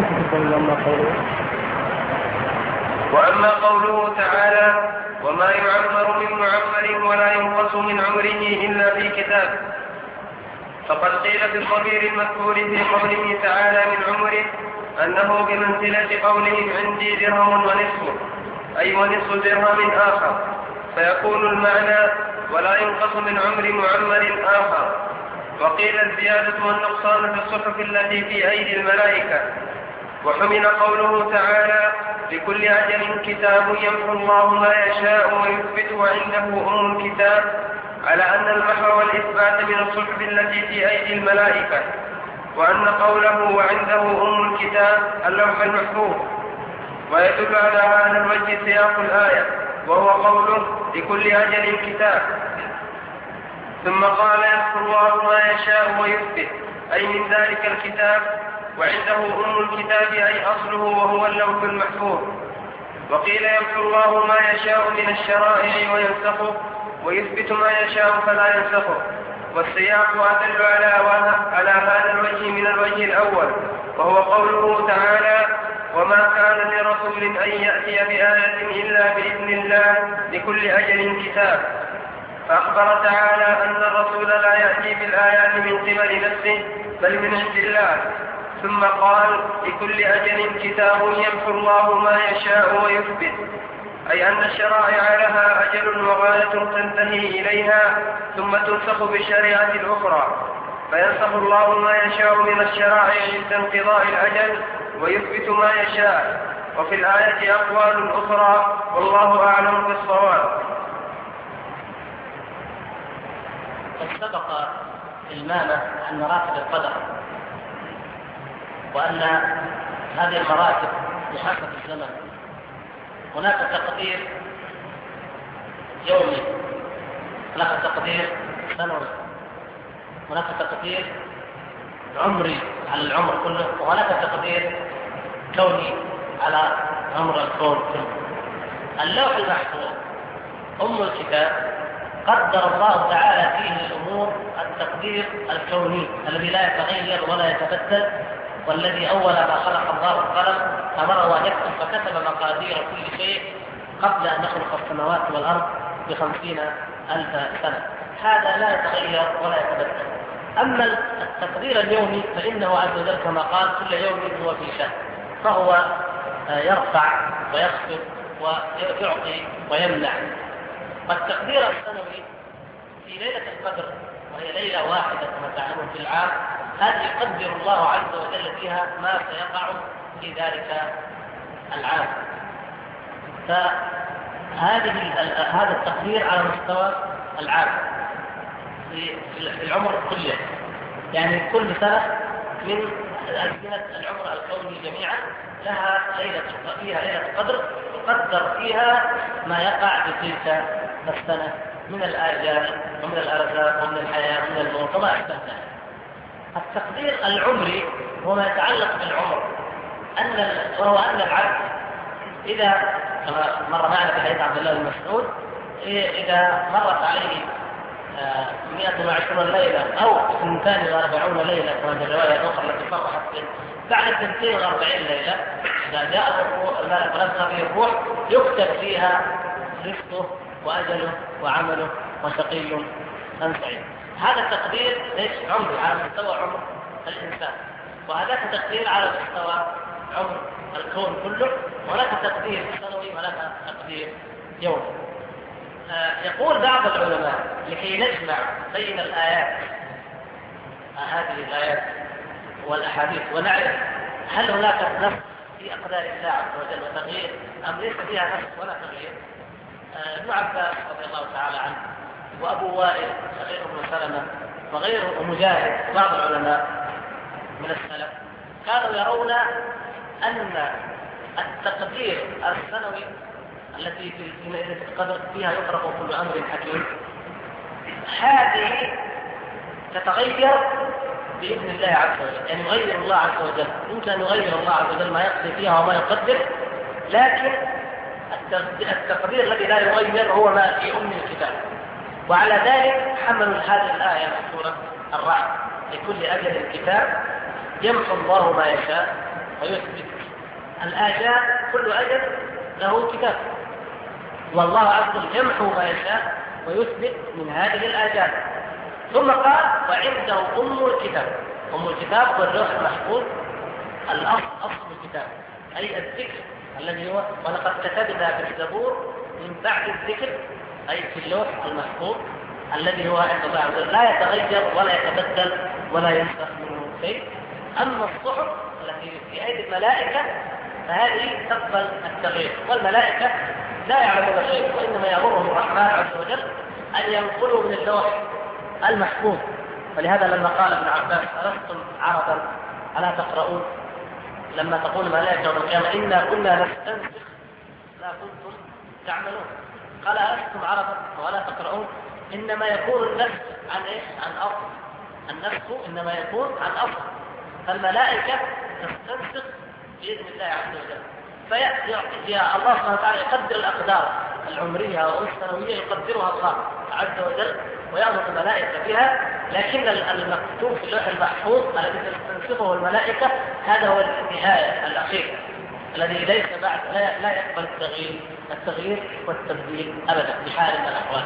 قوله تعالى: وما يعمر من معمر ولا ينقص من عمره إلا في كتاب، فقد قيل في الضمير المذكور في قوله تعالى من عمره أنه بمنزلة قولهم عندي درهم ونصفه، أي ونصف درهم آخر، فيكون المعنى ولا ينقص من عمر معمر آخر. وقيل الزيادة والنقصان في الصحف التي في أيدي الملائكة. وحمل قوله تعالى: لكل أجل كتاب يمحو الله ما يشاء ويثبت وعنده أم الكتاب، على أن المحو والإثبات من الصحف التي في أيدي الملائكة، وأن قوله وعنده أم الكتاب اللوح المحفوظ. ويدل على هذا الوجه سياق الآية، وهو قوله لكل أجل كتاب. ثم قال: يذكر الله ما يشاء ويثبت، أي من ذلك الكتاب، وعنده أم الكتاب أي أصله وهو اللوح المحفوظ. وقيل يذكر الله ما يشاء من الشرائع وينسخه، ويثبت ما يشاء فلا ينسخه. والسياق أدل على هذا الوجه من الوجه الأول، وهو قوله تعالى: وما كان لرسول أن يأتي بآية إلا بإذن الله لكل أجل كتاب. فأخبر تعالى أن الرسول لا يأتي بالآيات من قبل نفسه بل من عند الله. ثم قال: لكل أجل كتاب يمحو الله ما يشاء ويثبت، أي أن الشرائع لها أجل وغاية تنتهي إليها ثم تنسخ بالشريعة الأخرى، فينسخ الله ما يشاء من الشرائع عند انقضاء الأجل ويثبت ما يشاء. وفي الآية أقوال أخرى والله أعلم بالصواب. قد سبق إلمامه عن مراتب القدر، وأن هذه المراتب بحسب الزمن. هناك تقدير يومي، هناك تقدير سنوي، هناك تقدير عمري على العمر كله، وهناك تقدير كوني على عمر الكون كله. اللوح المحفوظ أم الكتاب قدر الله تعالى فيه الأمور التقدير الكوني الذي لا يتغير ولا يتبدل، والذي أول ما خلق الله القلم أمره أن يكتب، فكتب مقادير كل شيء قبل أن يخلق السماوات والأرض ب50,000 سنة. هذا لا يتغير ولا يتبدل. أما التقدير اليومي فإنه عز وجل كما قال كل يوم هو في شأن، فهو يرفع ويخفض ويعطي ويمنع. والتقدير السنوي في ليلة القدر، وهي ليلة واحدة كما تعلمون في العام، هذه يقدر الله عز وجل فيها ما سيقع في ذلك العام. هذا التقدير على مستوى العام في العمر كله، يعني كل سنة من أزمنة العمر الكوني جميعا لها فيها ليلة قدر تقدر فيها ما يقع في تلك السنة من الآجال ومن الأرزاق ومن الحياة ومن الموت وما أشبه ذلك. التقدير العمري هو ما يتعلق بالعمر، وهو أن العبد إذا كما مر معنا في حديث عبد الله بن مسعود، إذا مرت عليه 120 ليلة أو 42 ليلة كما في الرواية الأخرى التي صرحت به، بعد 42 ليلة إذا جاء الملك ونفخ فيه الروح يكتب فيها رزقه وأجله وعمله وشقي أم سعيد. هذا تقدير ليش عمري على مستوى عمر الإنسان، وهذا تقدير على مستوى عمر الكون كله، وهناك تقدير سنوي وهناك تقدير يومي. يقول بعض العلماء لكي نجمع بين الآيات، هذه الآيات والأحاديث، ونعرف هل هناك نص في أقدار الله عز وجل وتغيير أم ليس فيها نص ولا تغيير. ابن عباس رضي الله تعالى عنه وأبو وائل غير ابن سلمة وغيره ومجاهد بعض العلماء من السلف كانوا يرون أن التقدير السنوي التي في ليلة القدر فيها يفرق كل أمر حكيم، هذه تتغير بإذن الله عز وجل، يعني يغير الله عز وجل، يمكن أن يغير الله عز وجل ما يقضي فيها وما يقدر، لكن التقدير الذي لا يغير هو ما في أم الكتاب. وعلى ذلك حملوا هذه الآية من سورة الرعد: لكل أجل كتاب يمحو الله ما يشاء ويثبت. الآجال كل أجل له كتاب، والله عز وجل يمحو ما يشاء ويثبت من هذه الآجال. ثم قال: وعنده أم الكتاب. أم الكتاب هو اللوح المحفوظ، الأصل أصل الكتاب، أي الذكر الذي هو ولقد كتبنا في الزبور من بعد الذكر، أي في اللوح المحفوظ الذي هو عند الله عز وجل لا يتغير ولا يتبدل ولا ينسخ منه شيء. أما الصحف التي في أيدي الملائكة فهذه تقبل التغيير، والملائكة لا يعلمون شيء، وإنما يأمرهم الرحمن عز وجل أن ينقلوا من اللوح المحفوظ. ولهذا لما قال ابن عباس: ألستم عربا ألا تقرؤون؟ لما تقول الملائكة يوم القيامة: إنا كنا نستنسخ لا كنتم تعملون. قال: ألستم عربا ولا تقرؤون؟ إنما يكون النسخ عن إيه؟ عن أصل. النسخ إنما يكون عن أصل، فالملائكة تستنسخ بإذن الله عز وجل. فيأتي الله سبحانه وتعالى يقدر الأقدار العمرية والسنوية، يقدرها الله عز وجل ويأمر الملائكة بها، لكن المكتوب في اللوح المحفوظ الذي تستنسخه الملائكة هذا هو النهاية الأخير الذي ليس بعد، لا يقبل التغيير والتبديل أبدا بحال من الأحوال.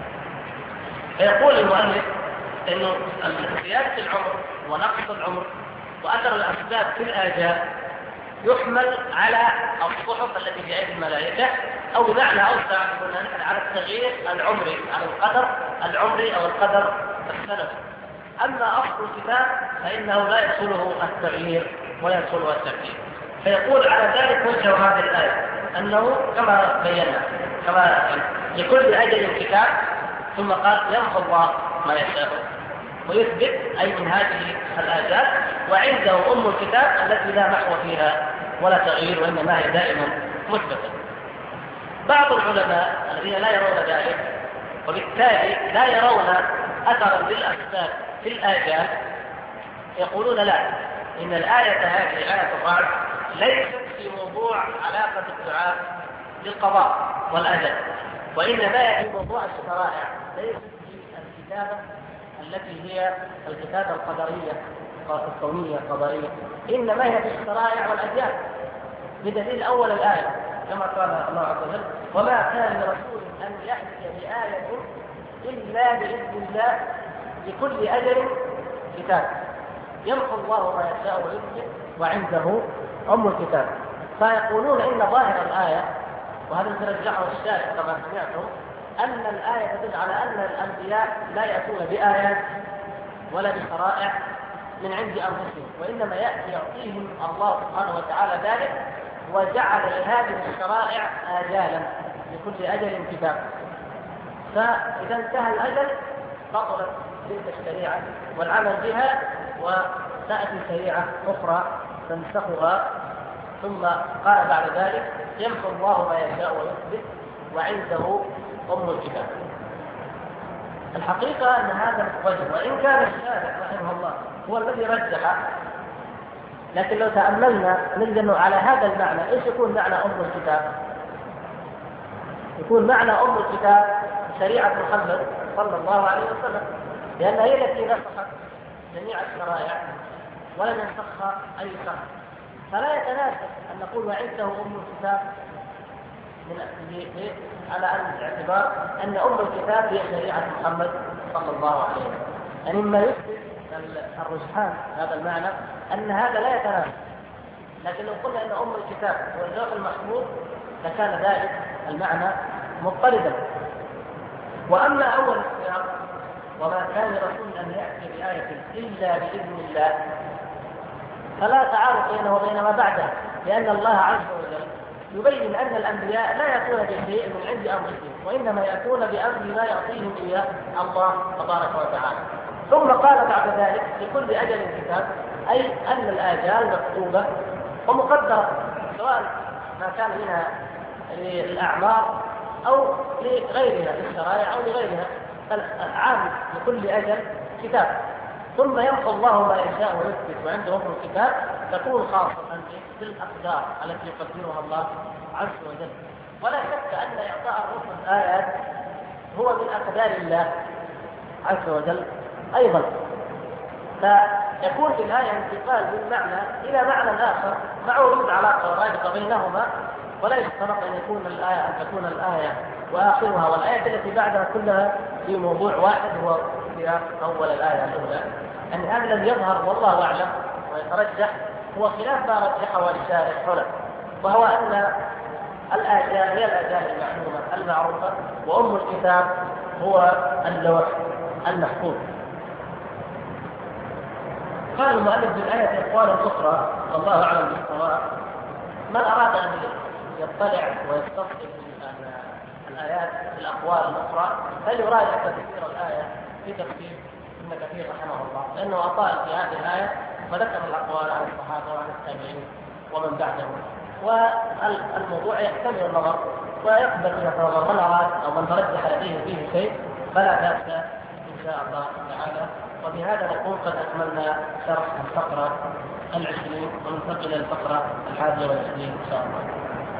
فيقول المؤلف إنه زيادة العمر ونقص العمر وأثر الأسباب في الآجال يحمل على الصحف التي في أيدي الملائكة، أو بمعنى أوسع على التغيير العمري، على القدر العمري أو القدر السنوي. أما أصل الكتاب فإنه لا يدخله التغيير ولا يدخله التبديل. فيقول على ذلك وجه هذه الآية أنه كما بينا كما لكل أجل كتاب، ثم قال: يمحو الله ما يشاء ويثبت، أي من هذه الآجال، وعنده أم الكتاب التي لا محو فيها ولا تغيير، وإنما هي دائما مثبتة. بعض العلماء الذين لا يرون ذلك وبالتالي لا يرون أثرا للأسباب في الآجال يقولون: لا، إن الآية هذه آية الرعد ليست في موضوع علاقة الدعاء بالقضاء والأجل، وإنما هي في موضوع الشرائع، ليست في الكتابة التي هي الكتابة القدرية الكونية القدرية، إنما هي في الشرائع والأديان، بدليل أول الآية كما قال الله عز وجل: وما كان لرسول أن يأتي بآية إلا بإذن الله لكل أجل كتاب يمحو الله ما يشاء ويثبت وعنده أم الكتاب. فيقولون إن ظاهر الآية، وهذا ترجعه الشارع كما سمعتم، أن الآية تدل على أن الأنبياء لا يأتون بآيات ولا بشرائع من عند أنفسهم، وإنما يأتي يعطيهم الله سبحانه وتعالى ذلك، وجعل لهذه الشرائع آجالا لكل أجل كتاب. فإذا انتهى الأجل بطلت تلك الشريعة والعمل بها، وتأتي شريعة أخرى تنسخها. ثم قال بعد ذلك: يمحو الله ما يشاء ويثبت وعنده أم الكتاب. الحقيقة أن هذا الوجه، وإن كان الشارع رحمه الله هو الذي رجح، لكن لو تأملنا نجد أنه على هذا المعنى إيش يكون معنى أم الكتاب؟ يكون معنى أم الكتاب شريعة محمد صلى الله عليه وسلم، لأن هي التي نسخت جميع الشرائع ولم ينسخها أي شخص. فلا يتناسب أن نقول وعنده أم الكتاب على الاعتبار أن أم الكتاب هي شريعة محمد صلى الله عليه وسلم. يعني مما يثبت الرجحان هذا المعنى أن هذا لا يتناسب. لكن لو قلنا أن أم الكتاب هو اللوح المحفوظ لكان ذلك المعنى مضطردا، وأما أول السياق وما كان لرسول أن يأتي بآية إلا بإذن الله فلا تعارض بينه وبين ما بعده، لأن الله عز وجل يبين أن الأنبياء لا يأتون بشيء من عند أنفسهم، وإنما يأتون بأمر لا يعطيهم إياه الله تبارك وتعالى. ثم قال بعد ذلك لكل أجل كتاب، أي أن الآجال مكتوبة ومقدرة، سواء ما كان منها للأعمار أو لغيرها للشرائع أو لغيرها، العام لكل أجل كتاب. ثم يمحو الله ما يشاء ويثبت، وعنده أم الكتاب تكون خاصة بالأقدار التي يقدرها الله عز وجل. ولا شك أن إعطاء الرسل آيات هو من أقدار الله عز وجل أيضا، فيكون في الآية انتقال من معنى إلى معنى آخر مع وجود علاقة ورابطة بينهما، ولا يشترط أن تكون الآية وآخرها والآية التي بعدها كلها في موضوع واحد هو سياق أول الآية الأولى. يعني هذا الذي يظهر والله أعلم ويترجح هو خلاف ما رجحه الشارح هنا، وهو أن الآجال هي الآجال المعلومة المعروفة، وأم الكتاب هو اللوح المحفوظ. قال المؤلف بالآية أقوالا أخرى والله أعلم بالصواب. من أراد أن يطلع ويستصحب الآيات الأقوال الأخرى فليراجع تفسير الآية في تفسير ابن كثير رحمه الله، لأنه أطال في هذه الآية وذكر الأقوال عن الصحابة وعن التابعين ومن بعدهم، والموضوع يحتمل النظر ويقبل النظر. من أراد أو من ترجح لديه فيه شيء فلا بأس إن شاء الله تعالى. وبهذا نكون قد أكملنا شرح الفقرة 20 وننتقل إلى الفقرة 21 إن شاء الله.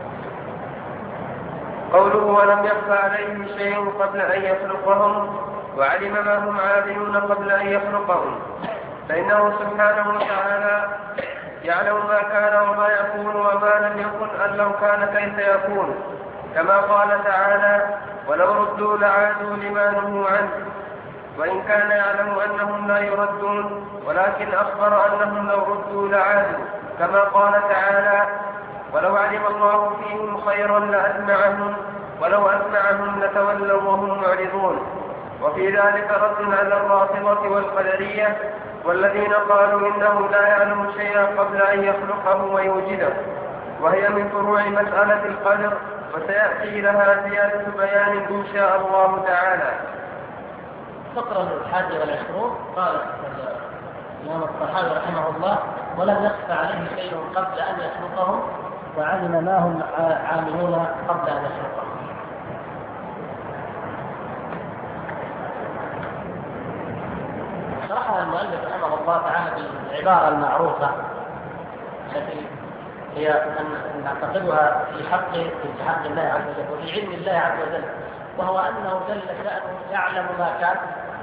قوله ولم يخفى عليه شيء قبل أن يخلقهم وعلم ما هم عاملون قبل أن يخلقهم، فإنه سبحانه وتعالى يعلم ما كان وما يكون وما لم يكن أن لو كان كيف يكون، كما قال تعالى ولو ردوا لعادوا لما نهوا عنه، وإن كان يعلم أنهم لا يردون ولكن أخبر أنهم لو ردوا لعادوا، كما قال تعالى ولو علم الله فيهم خيرا لأسمعهم ولو أسمعهم لتولوا وهم معرضون. وفي ذلك رد على الرافضة والقدرية والذين قالوا إنه لا يعلم شيئا قبل أن يخلقه ويوجده، وهي من فروع مسألة القدر، وسيأتي لها زيادة بيان إن شاء الله تعالى. فقرة 21 قال الإمام الطحاوي رحمه الله ولم يخفى عليه شيء قبل أن يخلقهم وعلم ما هم عاملون قبل أن يخلقهم. شرحها المؤلف رحمه الله تعالى بالعبارة المعروفة التي هي أن نعتقدها في حق الله عز وجل وفي علم الله عز وجل، وهو أنه جل شأنه يعلم ما كان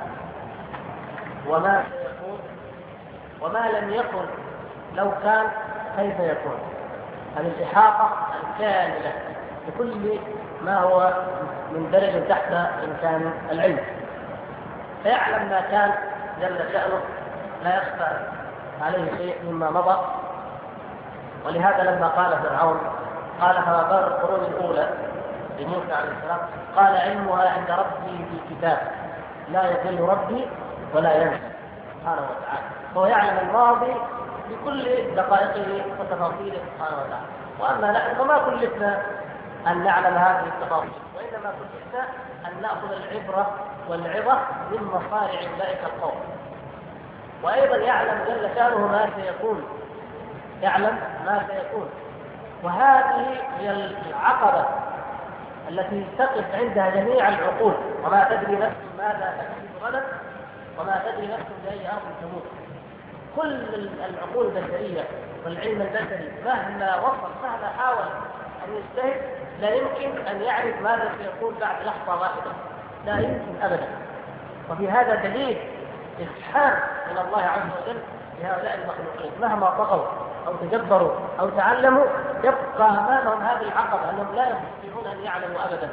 وما سيكون وما لم يكن لو كان كيف يكون، الإحاطة الكاملة بكل ما هو من درجة تحت إمكان العلم، فيعلم ما كان جل شأنه لا يخفى عليه شيء مما مضى. ولهذا لما قال فرعون قال فما بال القرون الأولى لموسى عليه السلام قال علمها عند ربي في كتاب لا يضل ربي ولا ينسى سبحانه وتعالى، فهو يعلم الماضي بكل دقائقه وتفاصيله سبحانه وتعالى. وأما نحن فما كلفنا أن نعلم هذه التفاصيل، وإنما كلفنا أن نأخذ العبرة والعظة من مصارع أولئك القوم. وأيضا يعلم جل شأنه ما سيكون، يعلم ما سيكون، وهذه هي العقبة التي تقف عندها جميع العقول. وما تدري نفس ماذا تكسب غدا وما تدري نفس بأي أرض تموت. كل العقول البشرية والعلم البشري مهما وصل مهما حاول أن يجتهد لا يمكن أن يعرف ماذا سيكون بعد لحظة واحدة، لا يمكن أبدا. وفي هذا دليل إسحاق من الله عز وجل لهؤلاء المخلوقين مهما طغوا أو تجبروا أو تعلموا يبقى أمامهم هذه العقبة أنهم لا يستطيعون أن يعلموا أبدا.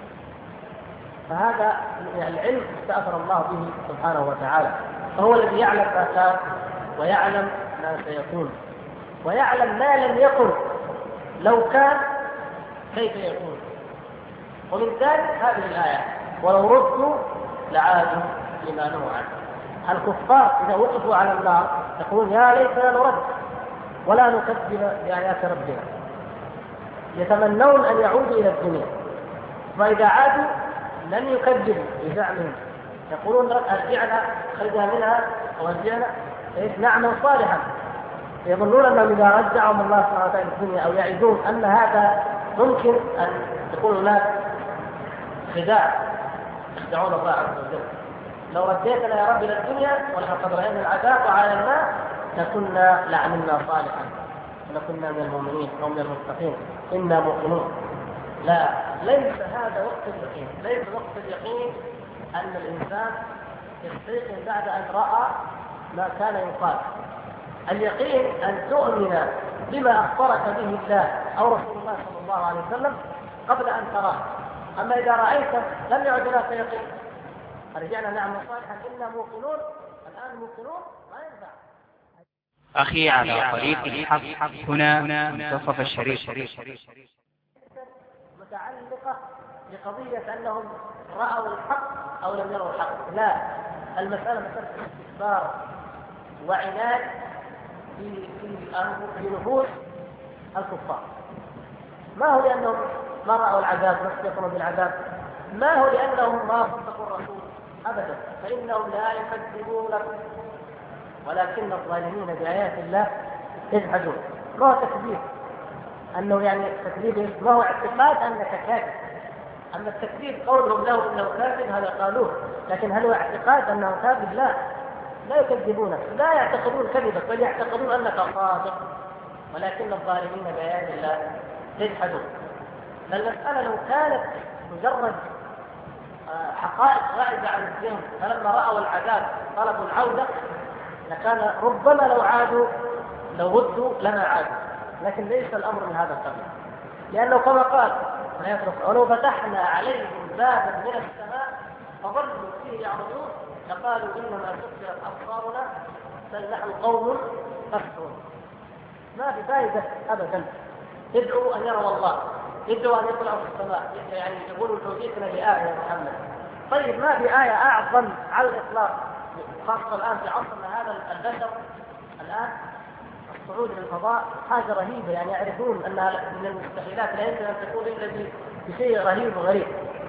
فهذا العلم استأثر الله به سبحانه وتعالى، فهو الذي يعلم ما كان ويعلم ما سيكون ويعلم ما لم يكن لو كان كيف يكون. ومن ذلك هذه الآية ولو ردوا لعادوا لما نهوا عنه. الكفار إذا وقفوا على النار يقولون يا ليتنا نرد ولا نكذب بآيات ربنا، يتمنون أن يعودوا إلى الدنيا، وإذا عادوا لن يكذبوا بزعمهم، يقولون أرجعنا خرجنا منها ورجعنا نعمل صالحا، يظنون أنهم إذا رجعهم الله سبحانه وتعالى إلى الدنيا أو يعيدون أن هذا ممكن أن يكون هناك خداع يخدعون الله عز وجل. لو رديتنا يا رب إلى الدنيا ولقد رأينا العذاب وعايناه لكنا لعملنا صالحا ولكنا من المؤمنين ومن المتقين إنا مؤمنون. لا، ليس هذا وقت اليقين، ليس وقت اليقين أن الإنسان يستيقن بعد أن رأى ما كان يقال. اليقين أن تؤمن بما أخبرك به الله أو رسول الله صلى الله عليه وسلم قبل أن تراه. أما إذا رأيته لم يعد هناك يقين، رجعنا نعمل صالحا إنا موقنون، الآن موقنون ما ينفع. أخي على طريق الحق هنا منتصف الشريط. متعلقة بقضية أنهم رأوا الحق أو لم يروا الحق، لا، المسألة مسألة استكبار وعناد في نفوس الكفار. ما هو لأنهم ما رأوا العذاب واستيقنوا بالعذاب، ما هو لأنهم ما صدقوا الرسول أبدا، فإنهم لا يكذبونك ولكن الظالمين بآيات الله يجحدون. ما هو تكذيب أنه يعني تكذيب، ما هو اعتقاد أنك كاذب. أما التكذيب قولهم له إنه كاذب هذا قالوه، لكن هل هو اعتقاد أنه كاذب؟ لا يكذبونك، لا يعتقدون كذبك بل يعتقدون أنك صادق، ولكن الظالمين بآيات الله يجحدون. فالمسألة لو كانت مجرد حقائق غائبة عن الذهن فلما رأوا العذاب طلبوا العودة لكان ربما لو عادوا لو ردوا لما عادوا، لكن ليس الأمر من هذا القبيل، لأنه كما قال ولو فتحنا عليهم بابا من السماء فظلوا فيه يعرضون لقالوا إنما سكرت أبصارنا بل نحن قوم مسحورون. ما في فائدة أبدا. يدعوا أن يروا الله، يدعوا أن يطلعوا في السماء، يعني يقولوا توجيهنا بآية يا محمد. طيب ما في آية أعظم على الإطلاق، خاصة الآن في عصرنا هذا البشر الآن الصعود للفضاء حاجة رهيبة، يعني يعرفون أنها من المستحيلات، لا يمكن أن تكون إلا بشيء رهيب وغريب.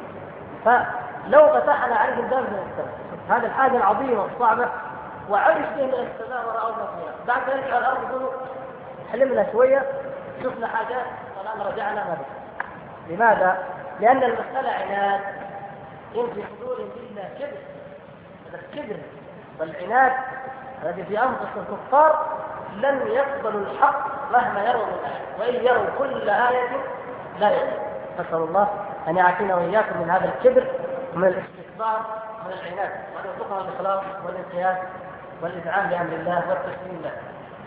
فلو فتحنا عليهم باب من السماء هذه الحاجة العظيمة والصعبة وعرش به من السماء ورأونا فيها، بعد ذلك على الأرض يقولوا حلمنا شوية شفنا حاجات والآن رجعنا ما بك. لماذا؟ لأن المسألة عناد، إن في صدورهم إلا كبر. هذا الكبر والعناد الذي في أنفس الكفار لن يقبلوا الحق مهما يروا من آية، وإن يروا كل آية لا يقبلوا. نسأل الله أن يعافينا وإياكم من هذا الكبر ومن الاستكبار ومن العناد، وأن يرزقنا الإخلاص والانقياد والإذعان لأمر الله والتسليم له.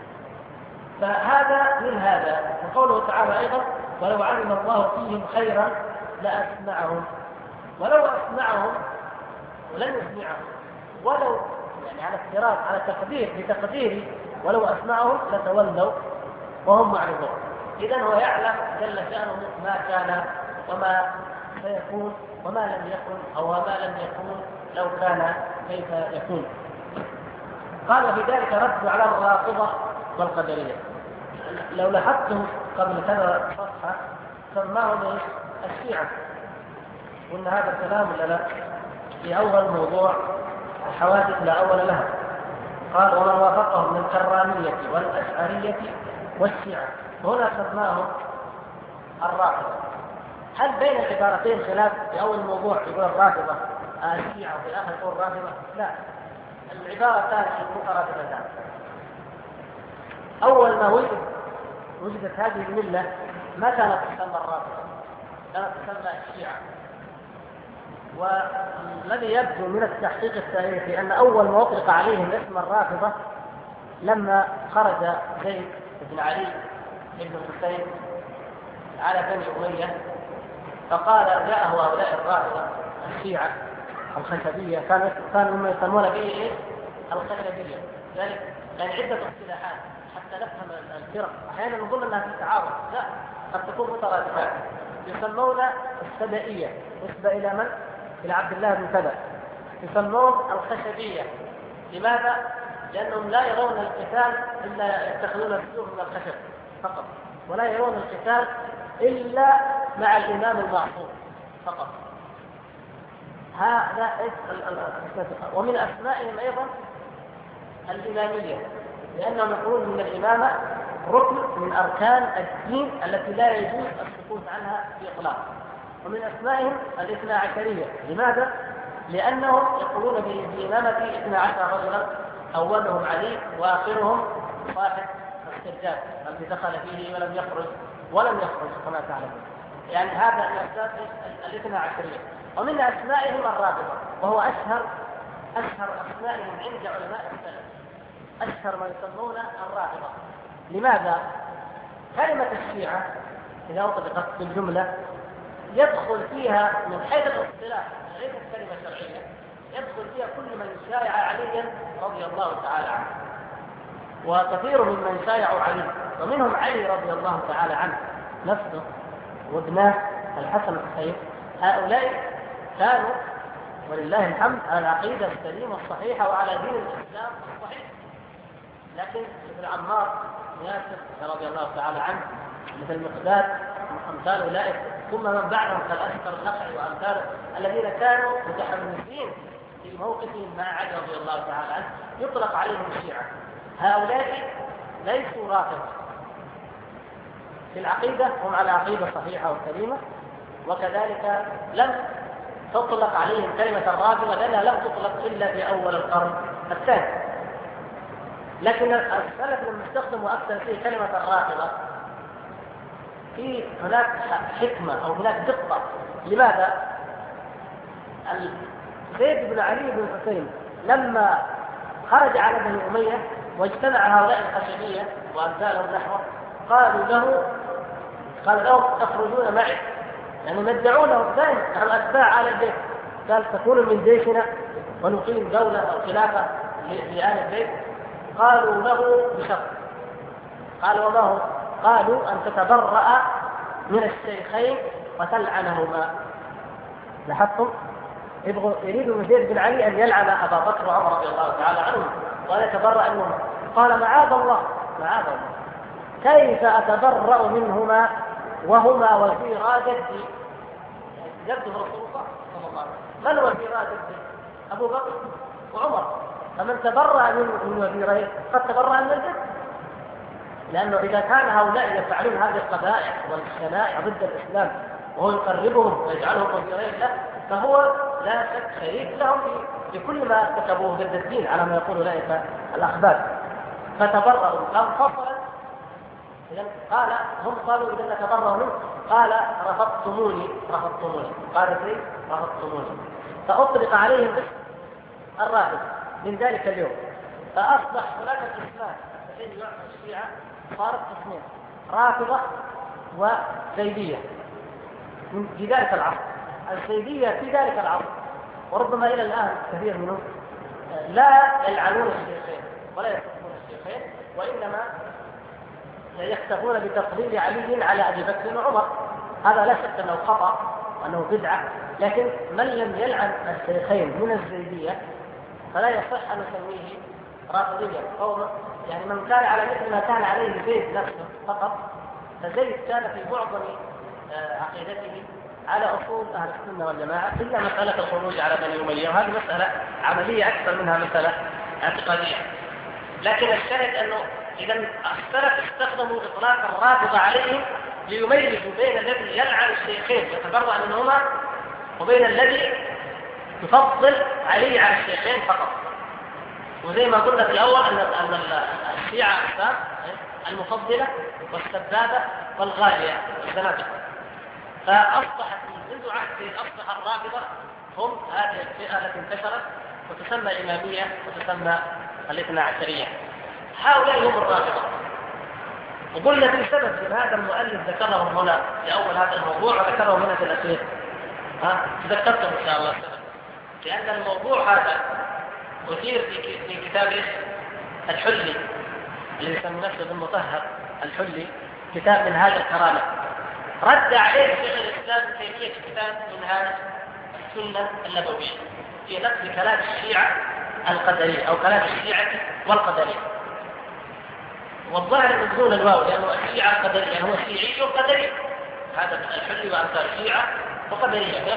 فهذا من هذا. وقوله تعالى أيضا ولو علم الله فيهم خيرا لأسمعهم، ولو أسمعهم ولن يسمعهم، ولو يعني على افتراض على تقدير بتقديري ولو أسمعهم لتولوا وهم معرضون. إذن هو يعلم جل شأنه ما كان وما سيكون وما لم يكن أو ما لم يكون لو كان كيف يكون. قال في ذلك رد على الرافضة والقدرية. لو لاحظتم قبل كذا صفحة سماهم الشيعة، وإن هذا الكلام ولا لا في أول موضوع الحوادث لا أول لها. قال ومن وافقهم من الكرامية والأشعرية والشيعة، هنا سماهم الرافضة. هل بين العبارتين خلاف؟ في أول موضوع يقول الرافضة الشيعة وفي الآخر يقول الرافضة؟ لا، العبارتان مترادفتان. أول ما وجدت هذه الملة ما كانت تسمى الرافضة، كانت تسمى الشيعة. والذي يبدو من التحقيق التاريخي أن أول ما أطلق عليهم اسم الرافضة لما خرج زيد بن علي بن الحسين على بني أمية، فقال جاءه هؤلاء الرافضة الشيعة الخشبية، كانوا مما يسمون به الخشبية، ذلك يعني عدة اصطلاحات حتى نفهم الفرق. أحيانا نظن أنها تتعارض، لا، قد تكون مترادفات. يسمون السبائية نسبة إلى من؟ إلى عبد الله بن سبأ يسمون الخشبية. لماذا؟ لأنهم لا يرون القتال إلا يتخذون السيوف من الخشب فقط، ولا يرون القتال إلا مع الإمام المعصوم فقط. هذا ومن أسمائهم أيضا الإمامية، لأنهم يقولون من الإمامة ركن من أركان الدين التي لا يجوز السكوت عنها بإطلاق. ومن أسمائهم الاثنا عشرية. لماذا؟ لأنهم يقولون بإمامة 12 رجلا، أولهم علي وآخرهم صاحب السرداب الذي دخل فيه ولم يخرج كما تعلمون. يعني هذا من أسباب الاثنا عشرية. ومن أسمائهم الرابطة، وهو أشهر أسمائهم عند علماء السلف، أشهر ما يسمون الرابطة. لماذا؟ كلمة الشيعة إذا أطلقت بالجملة يدخل فيها من حيث الاصطلاح ليست كلمة شرعية، يدخل فيها كل من شايع عليا رضي الله تعالى عنه، وكثير ممن شايعوا علي، ومنهم علي رضي الله تعالى عنه نفسه وابناه الحسن والحسين. هؤلاء كانوا ولله الحمد على العقيدة السليمة الصحيحة وعلى دين الإسلام الصحيح. لكن مثل عمار ياسر رضي الله تعالى عنه، مثل مقداد، أمثال أولئك، ثم من بعدهم كالأشقر النخعي وأمثاله الذين كانوا متحمسين في موقفهم مع علي رضي الله تعالى عنه، يطلق عليهم الشيعة. هؤلاء ليسوا رافضة في العقيدة، هم على عقيدة صحيحة وسليمة، وكذلك لم تطلق عليهم كلمة الرافضة لأنها لم تطلق إلا في أول القرن الثاني. لكن السلف لما استخدموا أكثر فيه كلمة الرافضة في هناك حكمة أو هناك دقة. لماذا؟ زيد بن علي بن الحسين لما خرج على بني أمية واجتمع هؤلاء الخشبية وأمثالهم نحوه، قال لهم تخرجون معي، يعني مدعونه ثاني نحن أتباع آل البيت، قال تكونوا من جيشنا ونقيم دولة أو خلافة لآل البيت. قالوا له بشرط، قال وما هو؟ قالوا أن تتبرأ من الشيخين وتلعنهما. لاحظتم؟ يريد من زيد بن علي أن يلعن أبا بكر وعمر رضي الله تعالى عنهم ويتبرأ منهما. قال معاذ الله كيف أتبرأ منهما وهما وزيرا جدي، جد رسول الله صلى الله عليه وسلم. من وزيرا جدي؟ أبو بكر وعمر، فمن تبرأ من وزيرين قد تبرأ من الجد. لأنه إذا كان هؤلاء يفعلون هذه القبائح والشنائع ضد الإسلام وهو يقربهم ويجعلهم وزيرين له، فهو لا شك شريك لهم في كل ما ارتكبوه ضد الدين على ما يقول أولئك الأخبار. فتبرأوا فصلا. إذا قال هم قالوا إذا نتبرأ منه، قال رفضتموني. قال زيد رفضتموني، فأطلق عليهم اسم الرافض من ذلك اليوم. فأصبح هناك الإسلام الذي يعرف الشيعة صارت قسمين، رافضة وزيدية في ذلك العصر. الزيدية في ذلك العصر وربما إلى الآن كثير منهم لا يلعنون الشيخين ولا يصفون الشيخين، وإنما يكتفون بتفضيل علي على أبي بكر وعمر. هذا لا شك أنه خطأ وأنه بدعة، لكن من لم يلعن الشيخين من الزيدية فلا يصح أن نسميه رافضيا. يعني من كان على مثل ما كان عليه زيد نفسه فقط، فزيد كان في معظم عقيدته على أصول أهل السنة والجماعة إلا مسألة الخروج على بني أمية، وهذه مسألة عملية أكثر منها مسألة اعتقادية. لكن الشاهد أنه إذا السلف استخدموا إطلاق الرافضة عليهم ليميزوا بين الذي يلعن الشيخين يتبرأ منهما وبين الذي يفضل علي على الشيخين فقط. وزي ما قلنا في الأول أن الشيعة أقسام: المفضلة والسبابة والغالية والزنادقة. فأصبحت منذ عهد أصبح الرافضة هم هذه الفئة التي انتشرت وتسمى إمامية وتسمى الاثنا عشرية. هؤلاء هم الرافضة. وقلنا في سبب هذا المؤلف ذكرهم هنا في أول هذا الموضوع وذكرهم هنا في الأخير. تذكرتم إن شاء الله السبب، لأن الموضوع هذا أثير في كتاب الحلي اللي يسمى نفسه بالمطهر الحلي، كتاب منهاج الكرامة. رد عليه شيخ الإسلام ابن تيمية في كتاب منهاج السنة النبوية في نقد كلام الشيعة القدرية أو كلام الشيعة والقدرية. والظاهر من دون الواو لأنه الشيعة القدرية هو شيعي قدري، هذا الحلي وأمثال الشيعة وقدرية.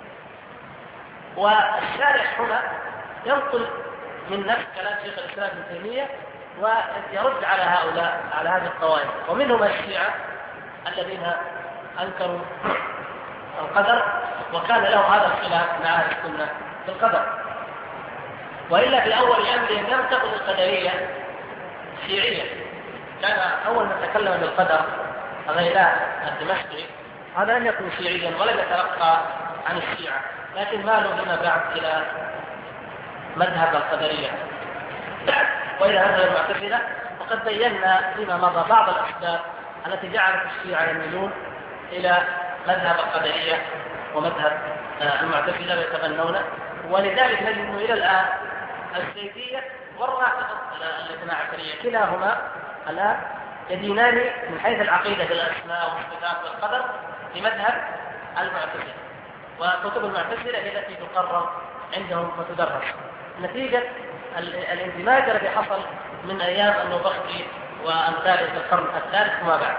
والشارح هنا ينقل من نفس كلام شيخ الإسلام ابن تيمية ويرد على هؤلاء على هذه الطوائف، ومنهم الشيعة الذين أنكروا القدر وكان لهم هذا الخلاف مع أهل السنة في القدر. وإلا في أول أمرهم لم تكن القدرية شيعية. كان أول من تكلم بالقدر غيلان الدمشقي، هذا لم يكن شيعيا ولم يتلقى عن الشيعة، لكن مالوا فيما بعد إلى مذهب القدرية وإلى هذا المعتزلة. وقد بينا فيما مضى بعض الأسباب التي جعلت الشيعة يميلون إلى مذهب القدرية ومذهب المعتزلة ويتبنونه، ولذلك نجد أنه إلى الآن الزيدية والرافضة الاثنا عشرية كلاهما الآن يدينان من حيث العقيدة بالأسماء والصفات والقدر لمذهب المعتزلة، وكتب المعتزلة هي التي تقرر عندهم وتدرس نتيجة الاندماج الذي حصل من أيام النوبختي وأمثاله في القرن الثالث وما بعد.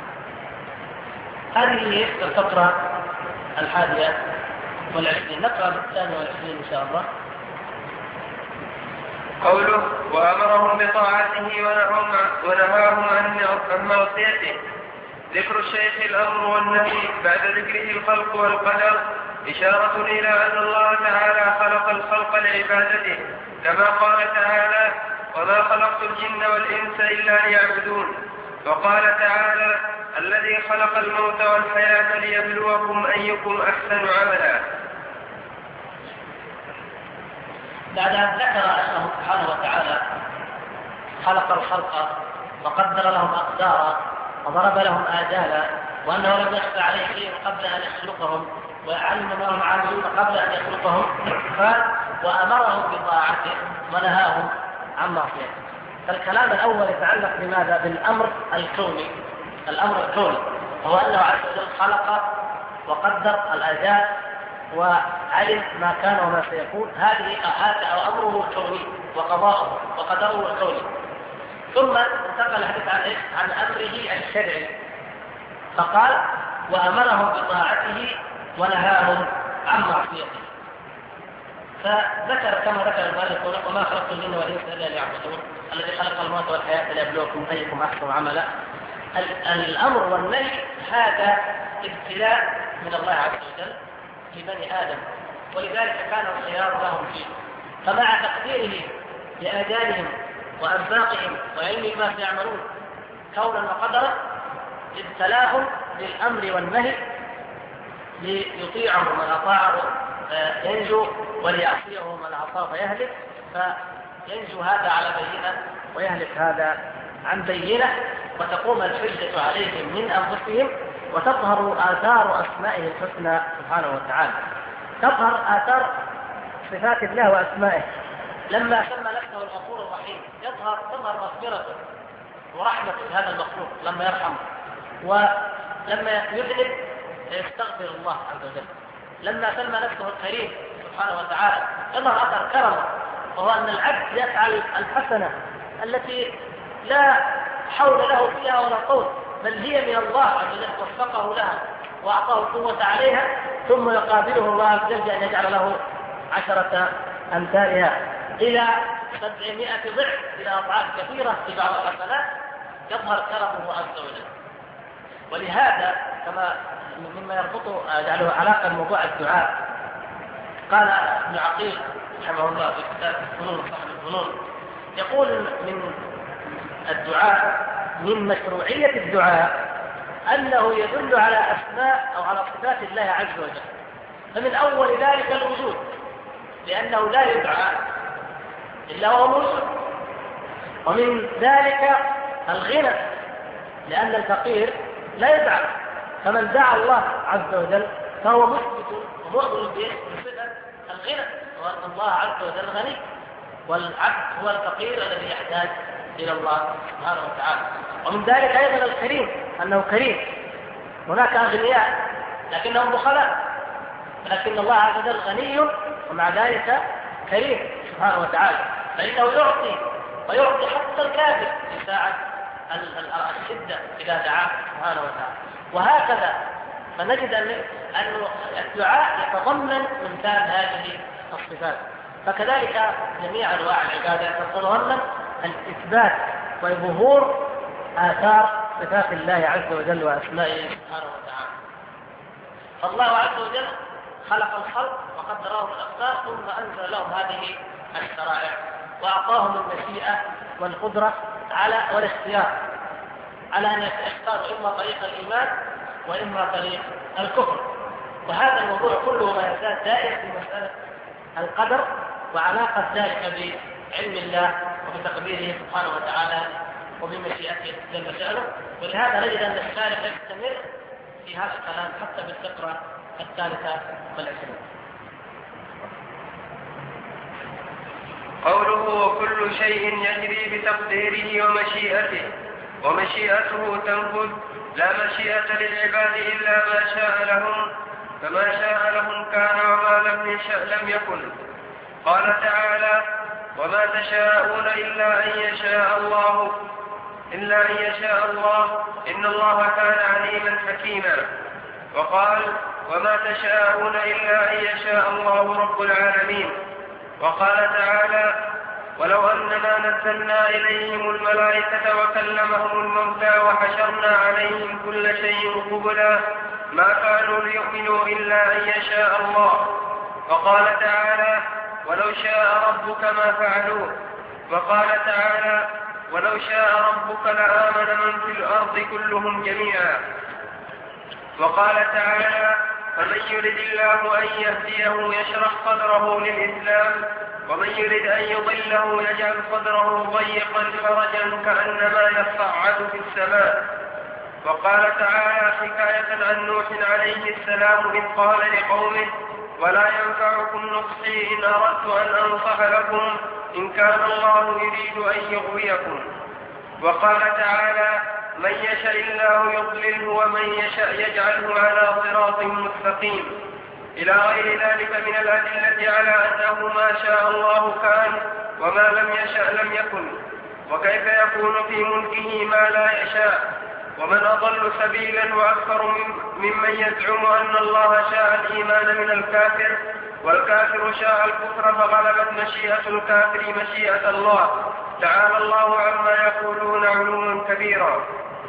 هذه هي الفقرة 21. نقرأ 22 إن شاء الله. قوله وأمرهم بطاعته ونهاهم عن معصيته. ذكر الشيخ الأمر والنهي بعد ذكره الخلق والقدر إشارة إلى أن الله تعالى خلق الخلق لعبادته، كما قال تعالى وما خلقت الجن والإنس إلا ليعبدون. وقال تعالى الذي خلق الموت والحياة ليبلوكم أيكم أحسن عملا. بعد أن ذكر أنه سبحانه وتعالى خلق الخلق وقدر لهم أقدارا وضرب لهم آجالا، وأنه لم يخفى عليه شيء قبل أن يخلقهم وعلم ما هم عاملون قبل أن يخلقهم، قال وأمرهم بطاعته ونهاهم عن معصيته. فالكلام الأول يتعلق بماذا؟ بالأمر الكوني. الأمر الكوني وهو أنه عز وجل خلق وقدر الآجال وعلم ما كان وما سيكون. هذا أمره الكوني وقضاؤه وقدره الكوني. ثم انتقل الحديث عن أمره الشرعي، فقال وأمرهم بطاعته ونهاهم عن معصيته. فذكر كما ذكر المؤلف وما خلقت الجن والإنس إلا ليعبدون، الذي خلق الموت والحياة ليبلوكم أيكم أحسن عملا. الأمر والنهي هذا ابتلاء من الله عز وجل لبني آدم، ولذلك كان الخيار لهم فيه. فمع تقديره لآجالهم وأرزاقهم وعلم ما سيعملون كونا وقدرا ابتلاهم بالأمر والنهي ليطيعه من أطاعه ينجو وليعصيه من عصاه فيهلك، فينجو هذا على بينة ويهلك هذا عن بينة، وتقوم الحجة عليهم من أنفسهم وتظهر آثار أسمائه الحسنى سبحانه وتعالى. تظهر آثار صفات الله وأسمائه. لما سمى نفسه الغفور الرحيم تظهر مغفرته ورحمته هذا المخلوق لما يرحمه، ولما يذنب يستغفر الله عز وجل. لما سمى نفسه الكريم سبحانه وتعالى تظهر أثر كرمه، وهو أن العبد يفعل الحسنة التي لا حول له فيها ولا قوة، بل هي من الله عز وجل وفقه لها وأعطاه القوة عليها، ثم يقابله الله عز وجل أن يجعل له 10 أمثالها إلى 700 ضعف إلى أضعاف كثيرة في بعض الحسنات. يظهر كرمه عز وجل. ولهذا كما مما يربطه له علاقة بموضوع الدعاء، قال ابن عقيل رحمه الله في كتاب الفنون صاحب الفنون، يقول من الدعاء من مشروعية الدعاء أنه يدل على أسماء أو على صفات الله عز وجل. فمن أول ذلك الوجود، لأنه لا يدعى إلا وهو موجود. ومن ذلك الغنى، لأن الفقير لا يدعى، فمن دعا الله عز وجل فهو مثبت ومؤمن بصفة الغنى، وأن الله عز وجل غني، والعبد هو الفقير الذي يحتاج إلى الله سبحانه وتعالى. ومن ذلك أيضا الكريم، أنه كريم. هناك أغنياء لكنهم بخلاء، لكن الله عز وجل غني ومع ذلك كريم سبحانه وتعالى، فإنه يعطي ويعطي حتى الكافر في ساعة الشدة إذا دعاه سبحانه وتعالى. وهكذا فنجد أن الدعاء يتضمن امتثال هذه الصفات. فكذلك جميع أنواع العبادة تتضمن الإثبات وظهور آثار صفات الله عز وجل وأسمائه سبحانه وتعالى. فالله عز وجل خلق الخلق وقدرهم الأقدار ثم أنزل لهم هذه الشرائع وأعطاهم المشيئة والقدرة على والاختيار على أن يختاروا إما طريق الإيمان وإما طريق الكفر. وهذا الموضوع كله ما يزال دائر في مسألة القدر وعلاقة ذلك بعلم الله وبتقديره سبحانه وتعالى وبمشيئته جل شأنه. ولهذا نجد أن الشارع يستمر في هذا الكلام حتى بالفقرة 23. قوله وكل شيء يجري بتقديره ومشيئته، ومشيئته تنفذ، لا مشيئة للعباد إلا ما شاء لهم، فما شاء لهم كان وما لم يشأ لم يكن. قال تعالى وما تشاءون إلا أن يشاء الله إن الله كان عليما حكيما. وقال وما تشاءون إلا أن يشاء الله رب العالمين. وقال تعالى ولو أننا نزلنا إليهم الملائكة وكلمهم الموتى وحشرنا عليهم كل شيء قبلا ما كانوا ليؤمنوا إلا أن يشاء الله. وقال تعالى ولو شاء ربك ما فعلوه. وقال تعالى ولو شاء ربك لآمن من في الأرض كلهم جميعا. وقال تعالى فمن يرد الله أن يهديه يشرح صدره للإسلام ومن يرد أن يضله يجعل صدره ضيقا حرجا كأنما يصعد في السماء. وقال تعالى حكاية عن نوح عليه السلام إذ قال لقومه ولا ينفعكم نصحي إن أردت أن أنصح لكم إن كان الله يريد أن يغويكم. وقال تعالى من يشاء الله يضلله ومن يشاء يجعله على صراط مستقيم، إلى غير ذلك من الأدلة على أنه ما شاء الله كان وما لم يشاء لم يكن. وكيف يكون في ملكه ما لا يشاء؟ ومن أضل سبيلا وأكثر ممن يزعم أن الله شاء الإيمان من الكافر والكافر شاء الكفر فغلبت مشيئة الكافر مشيئة الله تعالى الله عما يقولون علوا كبيرا.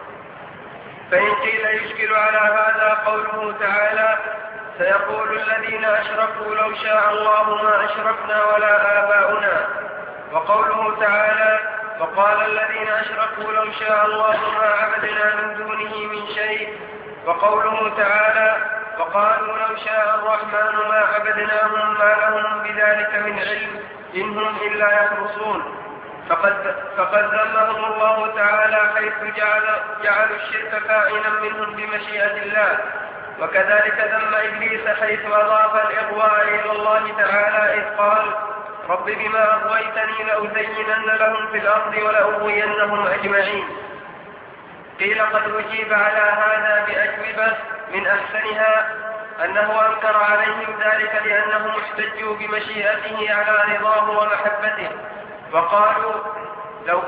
فإن قيل يشكل على هذا قوله تعالى سيقول الذين أشركوا لو شاء الله ما أشركنا ولا آباؤنا. وقوله تعالى وقال الذين أشركوا لو شاء الله ما عبدنا من دونه من شيء. وقوله تعالى وقالوا لو شاء الرحمن ما عبدناهم ما لهم بذلك من علم إن هم إلا يخرصون. فقد ذمهم الله تعالى حيث جعلوا الشرك كائنا منهم بمشيئة الله. وكذلك ذم إبليس حيث أضاف الإغواء إلى الله تعالى إذ قال رب بما أغويتني لأزينن لهم في الأرض ولأغوينهم أجمعين. قيل قد أجيب على هذا بأجوبة من أحسنها أنه أنكر عليهم ذلك لأنهم احتجوا بمشيئته على رضاه ومحبته وقالوا لو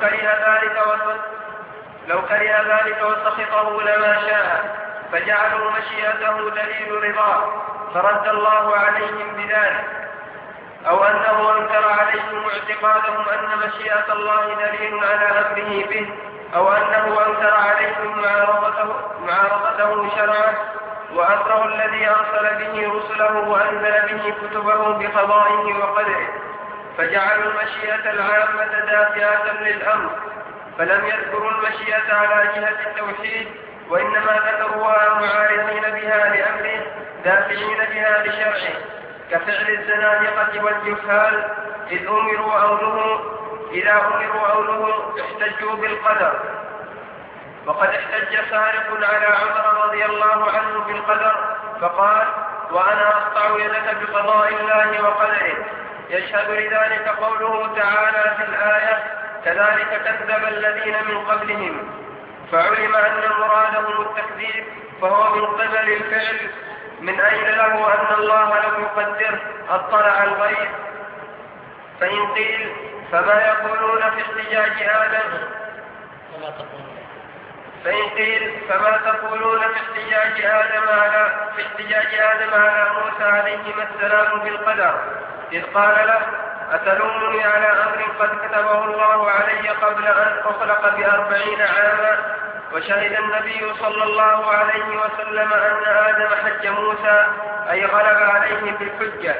كره ذلك وسخطه لما شاء فجعلوا مشيئته دليل رضاه فرد الله عليهم بذلك. أو أنه أنكر عليهم اعتقادهم أن مشيئة الله دليل على أمره به، أو أنه أنكر عليهم معارضته شرعه وأمره الذي أرسل به رسله وأنزل به كتبه بقضائه وقدره، فجعلوا المشيئة العامة دافعة للأمر، فلم يذكروا المشيئة على جهة التوحيد، وإنما ذكروها معارضين بها لأمره دافعين بها لشرعه، كفعل الزنادقة والجهال إذا أمروا أوله احتجوا بالقدر. وقد احتج سارق على عمر رضي الله عنه بالقدر فقال وأنا أقطع يدك بقضاء الله وقدره. يشهد لذلك قوله تعالى في الآية كذلك كذب الذين من قبلهم، فعلم أن مرادهم التكذيب فهو من قبل الفعل من أين له أن الله لم يقدره اطلع الغيب؟ فإن قيل فما يقولون في احتجاج آدم؟ فإن قيل فما تقولون في احتجاج آدم على موسى عليهما السلام بالقدر، إذ قال له أتلومني على أمر قد كتبه الله علي قبل أن أخلق ب40 عاما؟ وشهد النبي صلى الله عليه وسلم أن آدم حج موسى، أي غلب عليه بالحجة.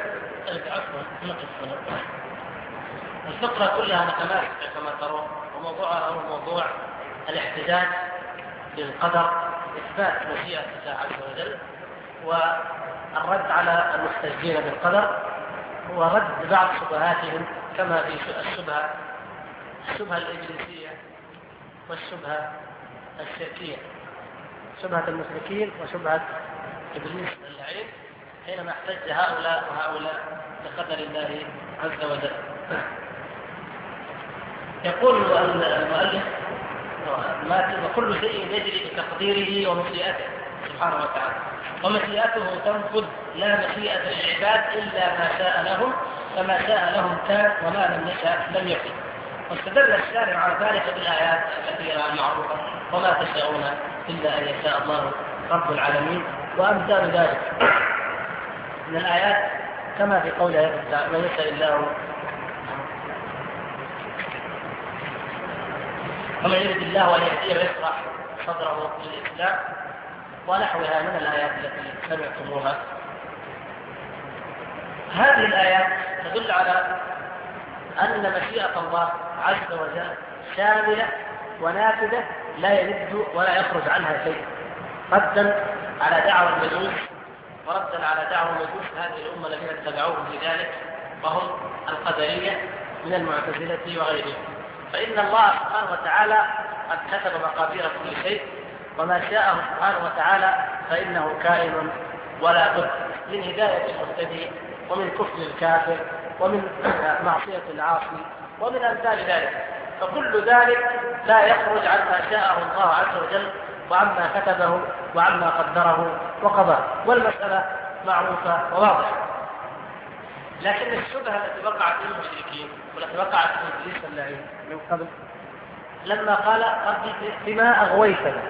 الفقرة كلها متماسكة كما ترون، وموضوعها هو موضوع الاحتجاج بالقدر، إثبات مشيئة الله عز وجل، والرد على المحتجين بالقدر، ورد بعض شبهاتهم كما في الشبهة الإبليسية والشبهة الشركية، شبهة المشركين وشبهة إبليس اللعين، حينما احتج هؤلاء وهؤلاء بقدر الله عز وجل. يقول المؤلف وكل شيء يجري بتقديره ومشيئته سبحانه وتعالى، ومشيئته تنفذ، لا مشيئة للعباد إلا ما شاء لهم، فما شاء لهم كان وما لم يشاء لم يكن. واستدل الشارع على ذلك بالآيات الكثيرة المعروفة: وما تشاءون إلا أن يشاء الله رب العالمين، وأمثال ذلك من الآيات كما في قوله: من يشاء الله ومن يريد الله أن يهديه ويشرح صدره للإسلام، ونحوها من الآيات التي سمعتموها. هذه الآيات تدل على أن مشيئة الله عز وجل شاملة ونافذة، لا يلد ولا يخرج عنها شيء، ردا على دعوى المجوس وردا على دعوى مجوس هذه الأمة الذين اتبعوهم في ذلك، وهم القدرية من المعتزلة وغيرهم. فإن الله سبحانه وتعالى قد كتب مقادير كل شيء، وما شاءه سبحانه وتعالى فإنه كائن ولا بد من هداية المهتدي ومن كفر الكافر ومن معصية العاصي ومن أمثال ذلك. فكل ذلك لا يخرج عما شاءه الله عز وجل وعما كتبه وعما قدره وقضاه، والمسألة معروفة وواضحة. لكن الشبهة التي وقعت في المشركين والتي وقعت في إبليس اللعين من قبل لما قال: بما أغويتنا،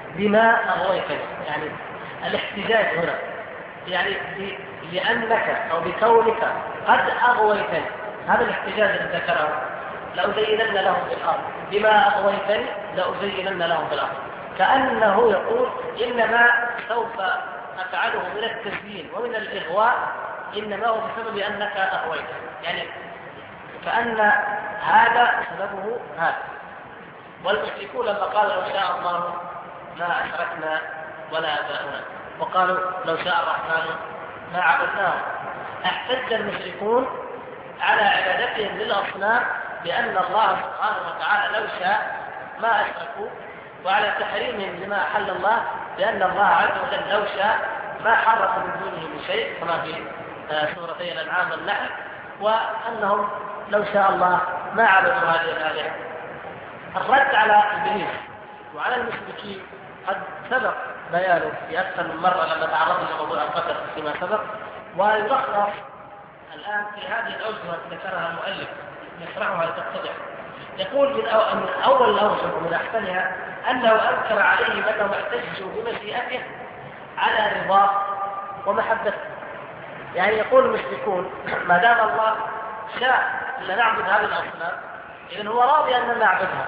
يعني الاحتجاج هنا يعني لأنك أو بكونك قد أغويتني، هذا الاحتجاج الذي ذكره: لأزينن لهم في الأرض، بما أغويتني لأزينن لهم في الأرض، كأنه يقول إنما سوف أفعله من التزيين ومن الإغواء إنما هو بسبب أنك أغويتني، يعني فأن هذا سببه هذا. والمشركون لما قالوا: لو شاء الله ما أشركنا ولا آباؤنا، وقالوا: لو شاء الرحمن ما عبدناه، احتج المشركون على عبادتهم للأصنام بأن الله سبحانه وتعالى لو شاء ما أشركوا، وعلى تحريمهم لما أحل الله بأن الله عز وجل لو شاء ما حرق من دونه من شيء، كما في سورتي الأنعام والنحل، وأنهم لو شاء الله ما عبدوا هذه الآلهة. الرد على إبليس وعلى المشركين قد سبق بيانه في أكثر من مرة لما تعرضنا لموضوع القدر فيما سبق، ويلخص الآن في هذه الأوجه التي ذكرها المؤلف نشرحها لتتضح. يقول من أول الأوجه ومن أحسنها أنه أنكر عليهم أنهم احتجوا بمشيئته على رضاه ومحبته. يعني يقول المشركون: ما دام الله شاء أن نعبد هذه الأصنام إذن هو راضي أن نعبدها.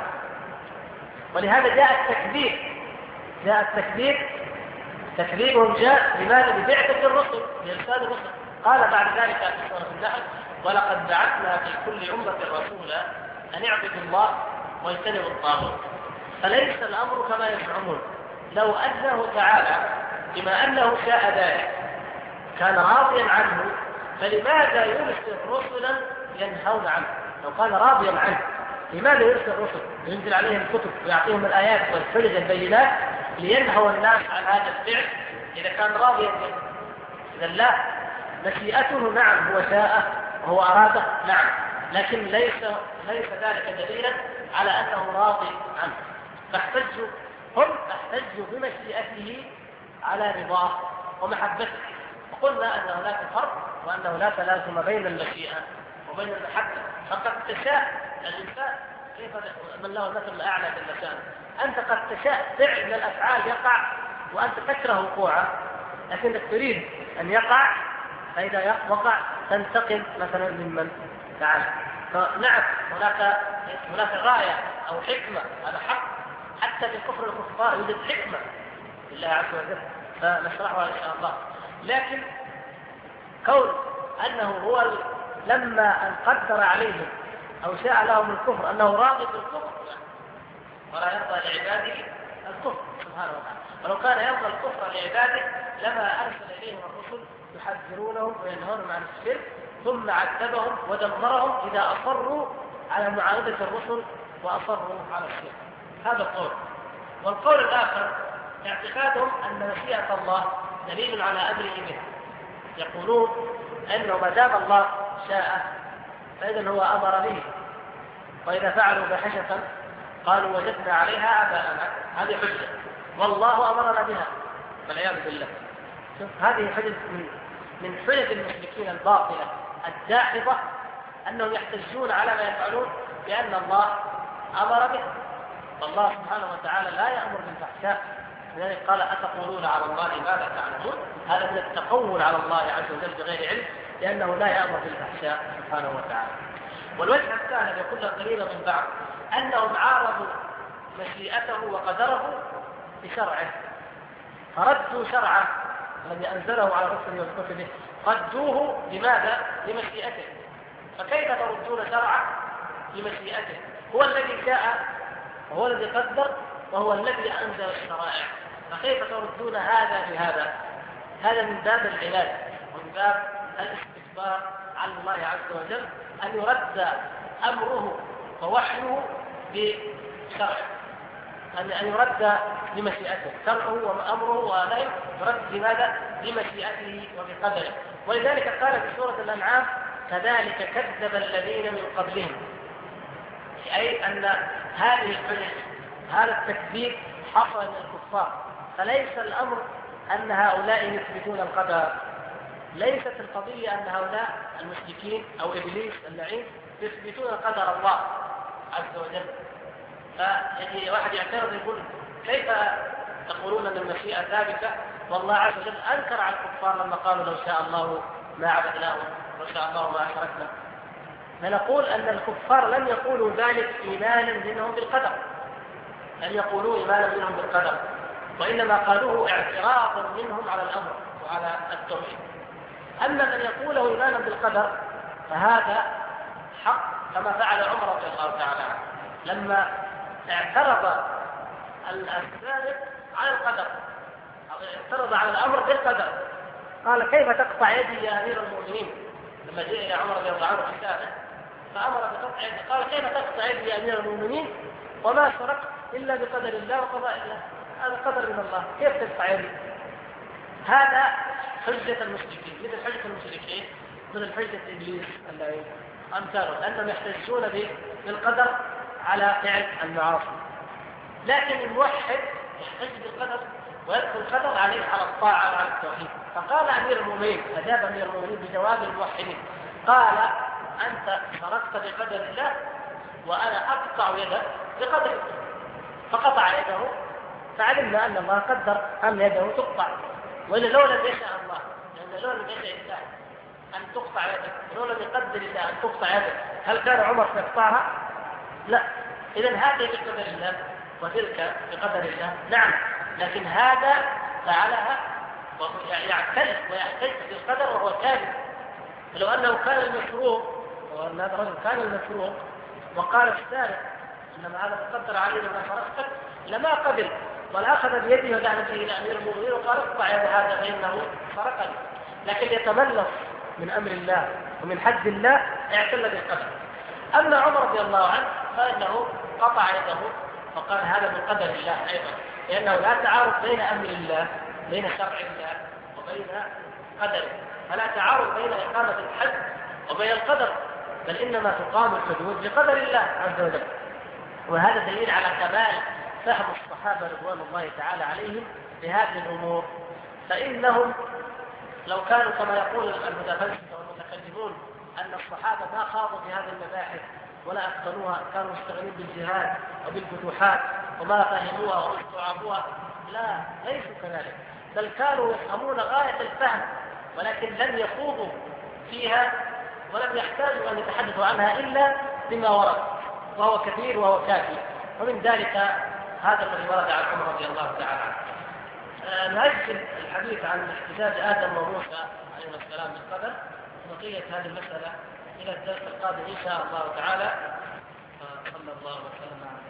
ولهذا جاء التكذيب تكذيبهم جاء لماذا؟ ببعثة الرسل، بإرسال الرسل. قال بعد ذلك في سورة النحل: ولقد بعثنا في كل أمة رسولا أن اعبدوا الله واجتنبوا الطاغوت. فليس الأمر كما يزعمون. لو أنه تعالى بما أنه شاء ذلك كان راضيا عنه، فلماذا يرسل رسلا ينهون عنه؟ لو كان راضيا عنه لماذا يرسل رسل ينزل عليهم الكتب ويعطيهم الآيات والحجج البينات لينهوا الناس عن هذا الفعل إذا كان راضيا به؟ إذا لا، مشيئته نعم هو شاء وهو أراده نعم، لكن ليس ذلك دليلا على أنه راضي عنه. فاحتجوا بمشيئته على رضاه ومحبته. قلنا أن هناك فرق وأنه لا تلازم بين المشيئة وبين المحبة. فقد تشاء الإنسان كيف من له المثل الأعلى جل شأنه، أنت قد تشاء فعل من الأفعال يقع وأنت تكره وقوعه، لكنك تريد أن يقع، فإذا وقع تنتقم مثلا ممن فعل. فنعم هناك غاية أو حكمة، هذا حق، حتى في كفر الكفار يوجد حكمة لله عز وجل فنشرحها إن شاء الله. لكن كون أنه هو لما أن قدر عليهم أو شاء لهم الكفر أنه راغب بالكفر ولا يرضى لعباده الكفر سبحانه وتعالى. ولو كان يرضى الكفر لعباده لما أرسل إليهم الرسل يحذرونهم وينهونهم عن الشرك ثم عذبهم ودمرهم إذا أصروا على معاندة الرسل وأصروا على الشرك. هذا القول. والقول الآخر اعتقادهم أن مشيئة الله دليل على أمره به. يقولون أنه ما دام الله شاء فإذا هو أمر به، وإذا فعلوا فاحشة قالوا وجدنا عليها آباءنا، هذه حجة والله أمرنا بها والعياذ بالله. هذه حجة من حجج المشركين الباطلة الداحضة أنهم يحتجون على ما يفعلون بأن الله أمر به، والله سبحانه وتعالى لا يأمر بالفحشاء. لذلك قال أتقولون على الله ما لا تعلمون، هذا من التقول على الله عز وجل بغير علم، لأنه لا يأمر بالفحشاء سبحانه وتعالى. والوجه الثاني يكون قريبا من بعض أنهم عارضوا مشيئته وقدره بشرعه، فردوا شرعه الذي أنزله على رسله وكتبه، ردوه لماذا؟ لمشيئته. فكيف تردون شرعه لمشيئته؟ هو الذي شاء وهو الذي قدر وهو الذي أنزل الشرائع، فكيف تردون هذا بهذا؟ هذا من باب العلاج ومن باب الاستكبار على الله عز وجل، أن يرد أمره ووحيه بشرعه، أن يرد لمشيئته، شرعه وأمره ونهيه يرد لماذا؟ لمشيئته وبقدره. ولذلك قال في سورة الأنعام كذلك كذب الذين من قبلهم، أي أن هذه الحجج هذا التكذيب حصل من الكفار، فليس الأمر أن هؤلاء يثبتون القدر، ليست القضية أن هؤلاء المشركين أو إبليس اللعين يثبتون قدر الله عز وجل. فيجي واحد يعترض يقول كيف تقولون أن المشيئة ثابتة والله عز وجل أنكر على الكفار لما قالوا لو شاء الله ما عبدناه ولو شاء الله ما أشركنا. فنقول أن الكفار لم يقولوا ذلك إيمانا منهم بالقدر، لم يقولوا إيمانا منهم بالقدر، وإنما قالوه اعتراضا منهم على الأمر وعلى التوحيد. أما من يقوله إيمانا بالقدر فهذا حق، كما فعل عمر رضي الله تعالى عنه لما اعترض السابق على القدر، اعترض على الأمر بالقدر، قال كيف تقطع يدي يا أمير المؤمنين؟ لما جاء إلى عمر رضي الله عنه في السابق فأمر بقطع يدي، قال كيف تقطع يدي يا أمير المؤمنين وما شركت إلا بقدر الله وقضاء الله، هذا قدر من الله، كيف تقطع يدي؟ هذا حجة المشركين، مثل حجة المشركين مثل حجة إبليس اللعين أمثاله، أنهم يحتجون بالقدر على فعل المعاصي. لكن الموحد يحتج بالقدر ويدخل القدر عليه على الطاعة وعلى التوحيد. فقال أمير المؤمنين، أجاب أمير المؤمنين بجواب الموحدين، قال أنت شركت بقدر الله وأنا أقطع يده بقدر الله، فقطع يده، فعلمنا أن الله قدر أن يده تقطع، وإلا لو لم يشاء الله، لأن لو لم يشاء الله أن تقطع يدك، ولو لم يقدر الله أن تقطع يدك، هل كان عمر سيقطعها؟ لا. إذن هذه بقدر الله وتلك بقدر الله، نعم، لكن هذا فعلها ويعترف ويحتج بالقدر وهو كاذب. فلو أنه كان المشروع وأن هذا الرجل كان المشروع وقال السارق إنما هذا مقدر عليه وما شركتك لما قبل، ولا أخذ بيده ودعنا به إلى أمير المؤمنين وقال اقطع يد هذا فإنه سرقني، لكن يتملص من أمر الله ومن حد الله اعتل بالقدر. أما عمر رضي الله عنه فإنه قطع يده وقال هذا من قدر الله أيضا، لأنه لا تعارض بين أمر الله بين شرع الله وبين قدره، فلا تعارض بين إقامة الحد وبين القدر، بل إنما تقام الحدود بقدر الله عز وجل. وهذا دليل على كمال فهم الصحابة رضوان الله تعالى عليهم بهذه الأمور، فإنهم لو كانوا كما يقول المتفلسفة والمتكلمون أن الصحابة ما خاضوا في هذه المباحث ولا أتقنوها، كانوا مشتغلين بالجهاد وبالفتوحات وما فهموها وما استوعبوها، لا، ليسوا كذلك، بل كانوا يفهمون غاية الفهم ولكن لم يخوضوا فيها ولم يحتاجوا أن يتحدثوا عنها إلا بما ورد، وهو كثير وهو كافي. ومن ذلك هذا الذي ورد عن عمر رضي الله تعالى عنه. نأجل الحديث عن احتجاج آدم وموسى عليهما السلام بالقدر بقية هذه المسألة إلى الدرس القادم إن شاء الله تعالى. صلى الله وسلم على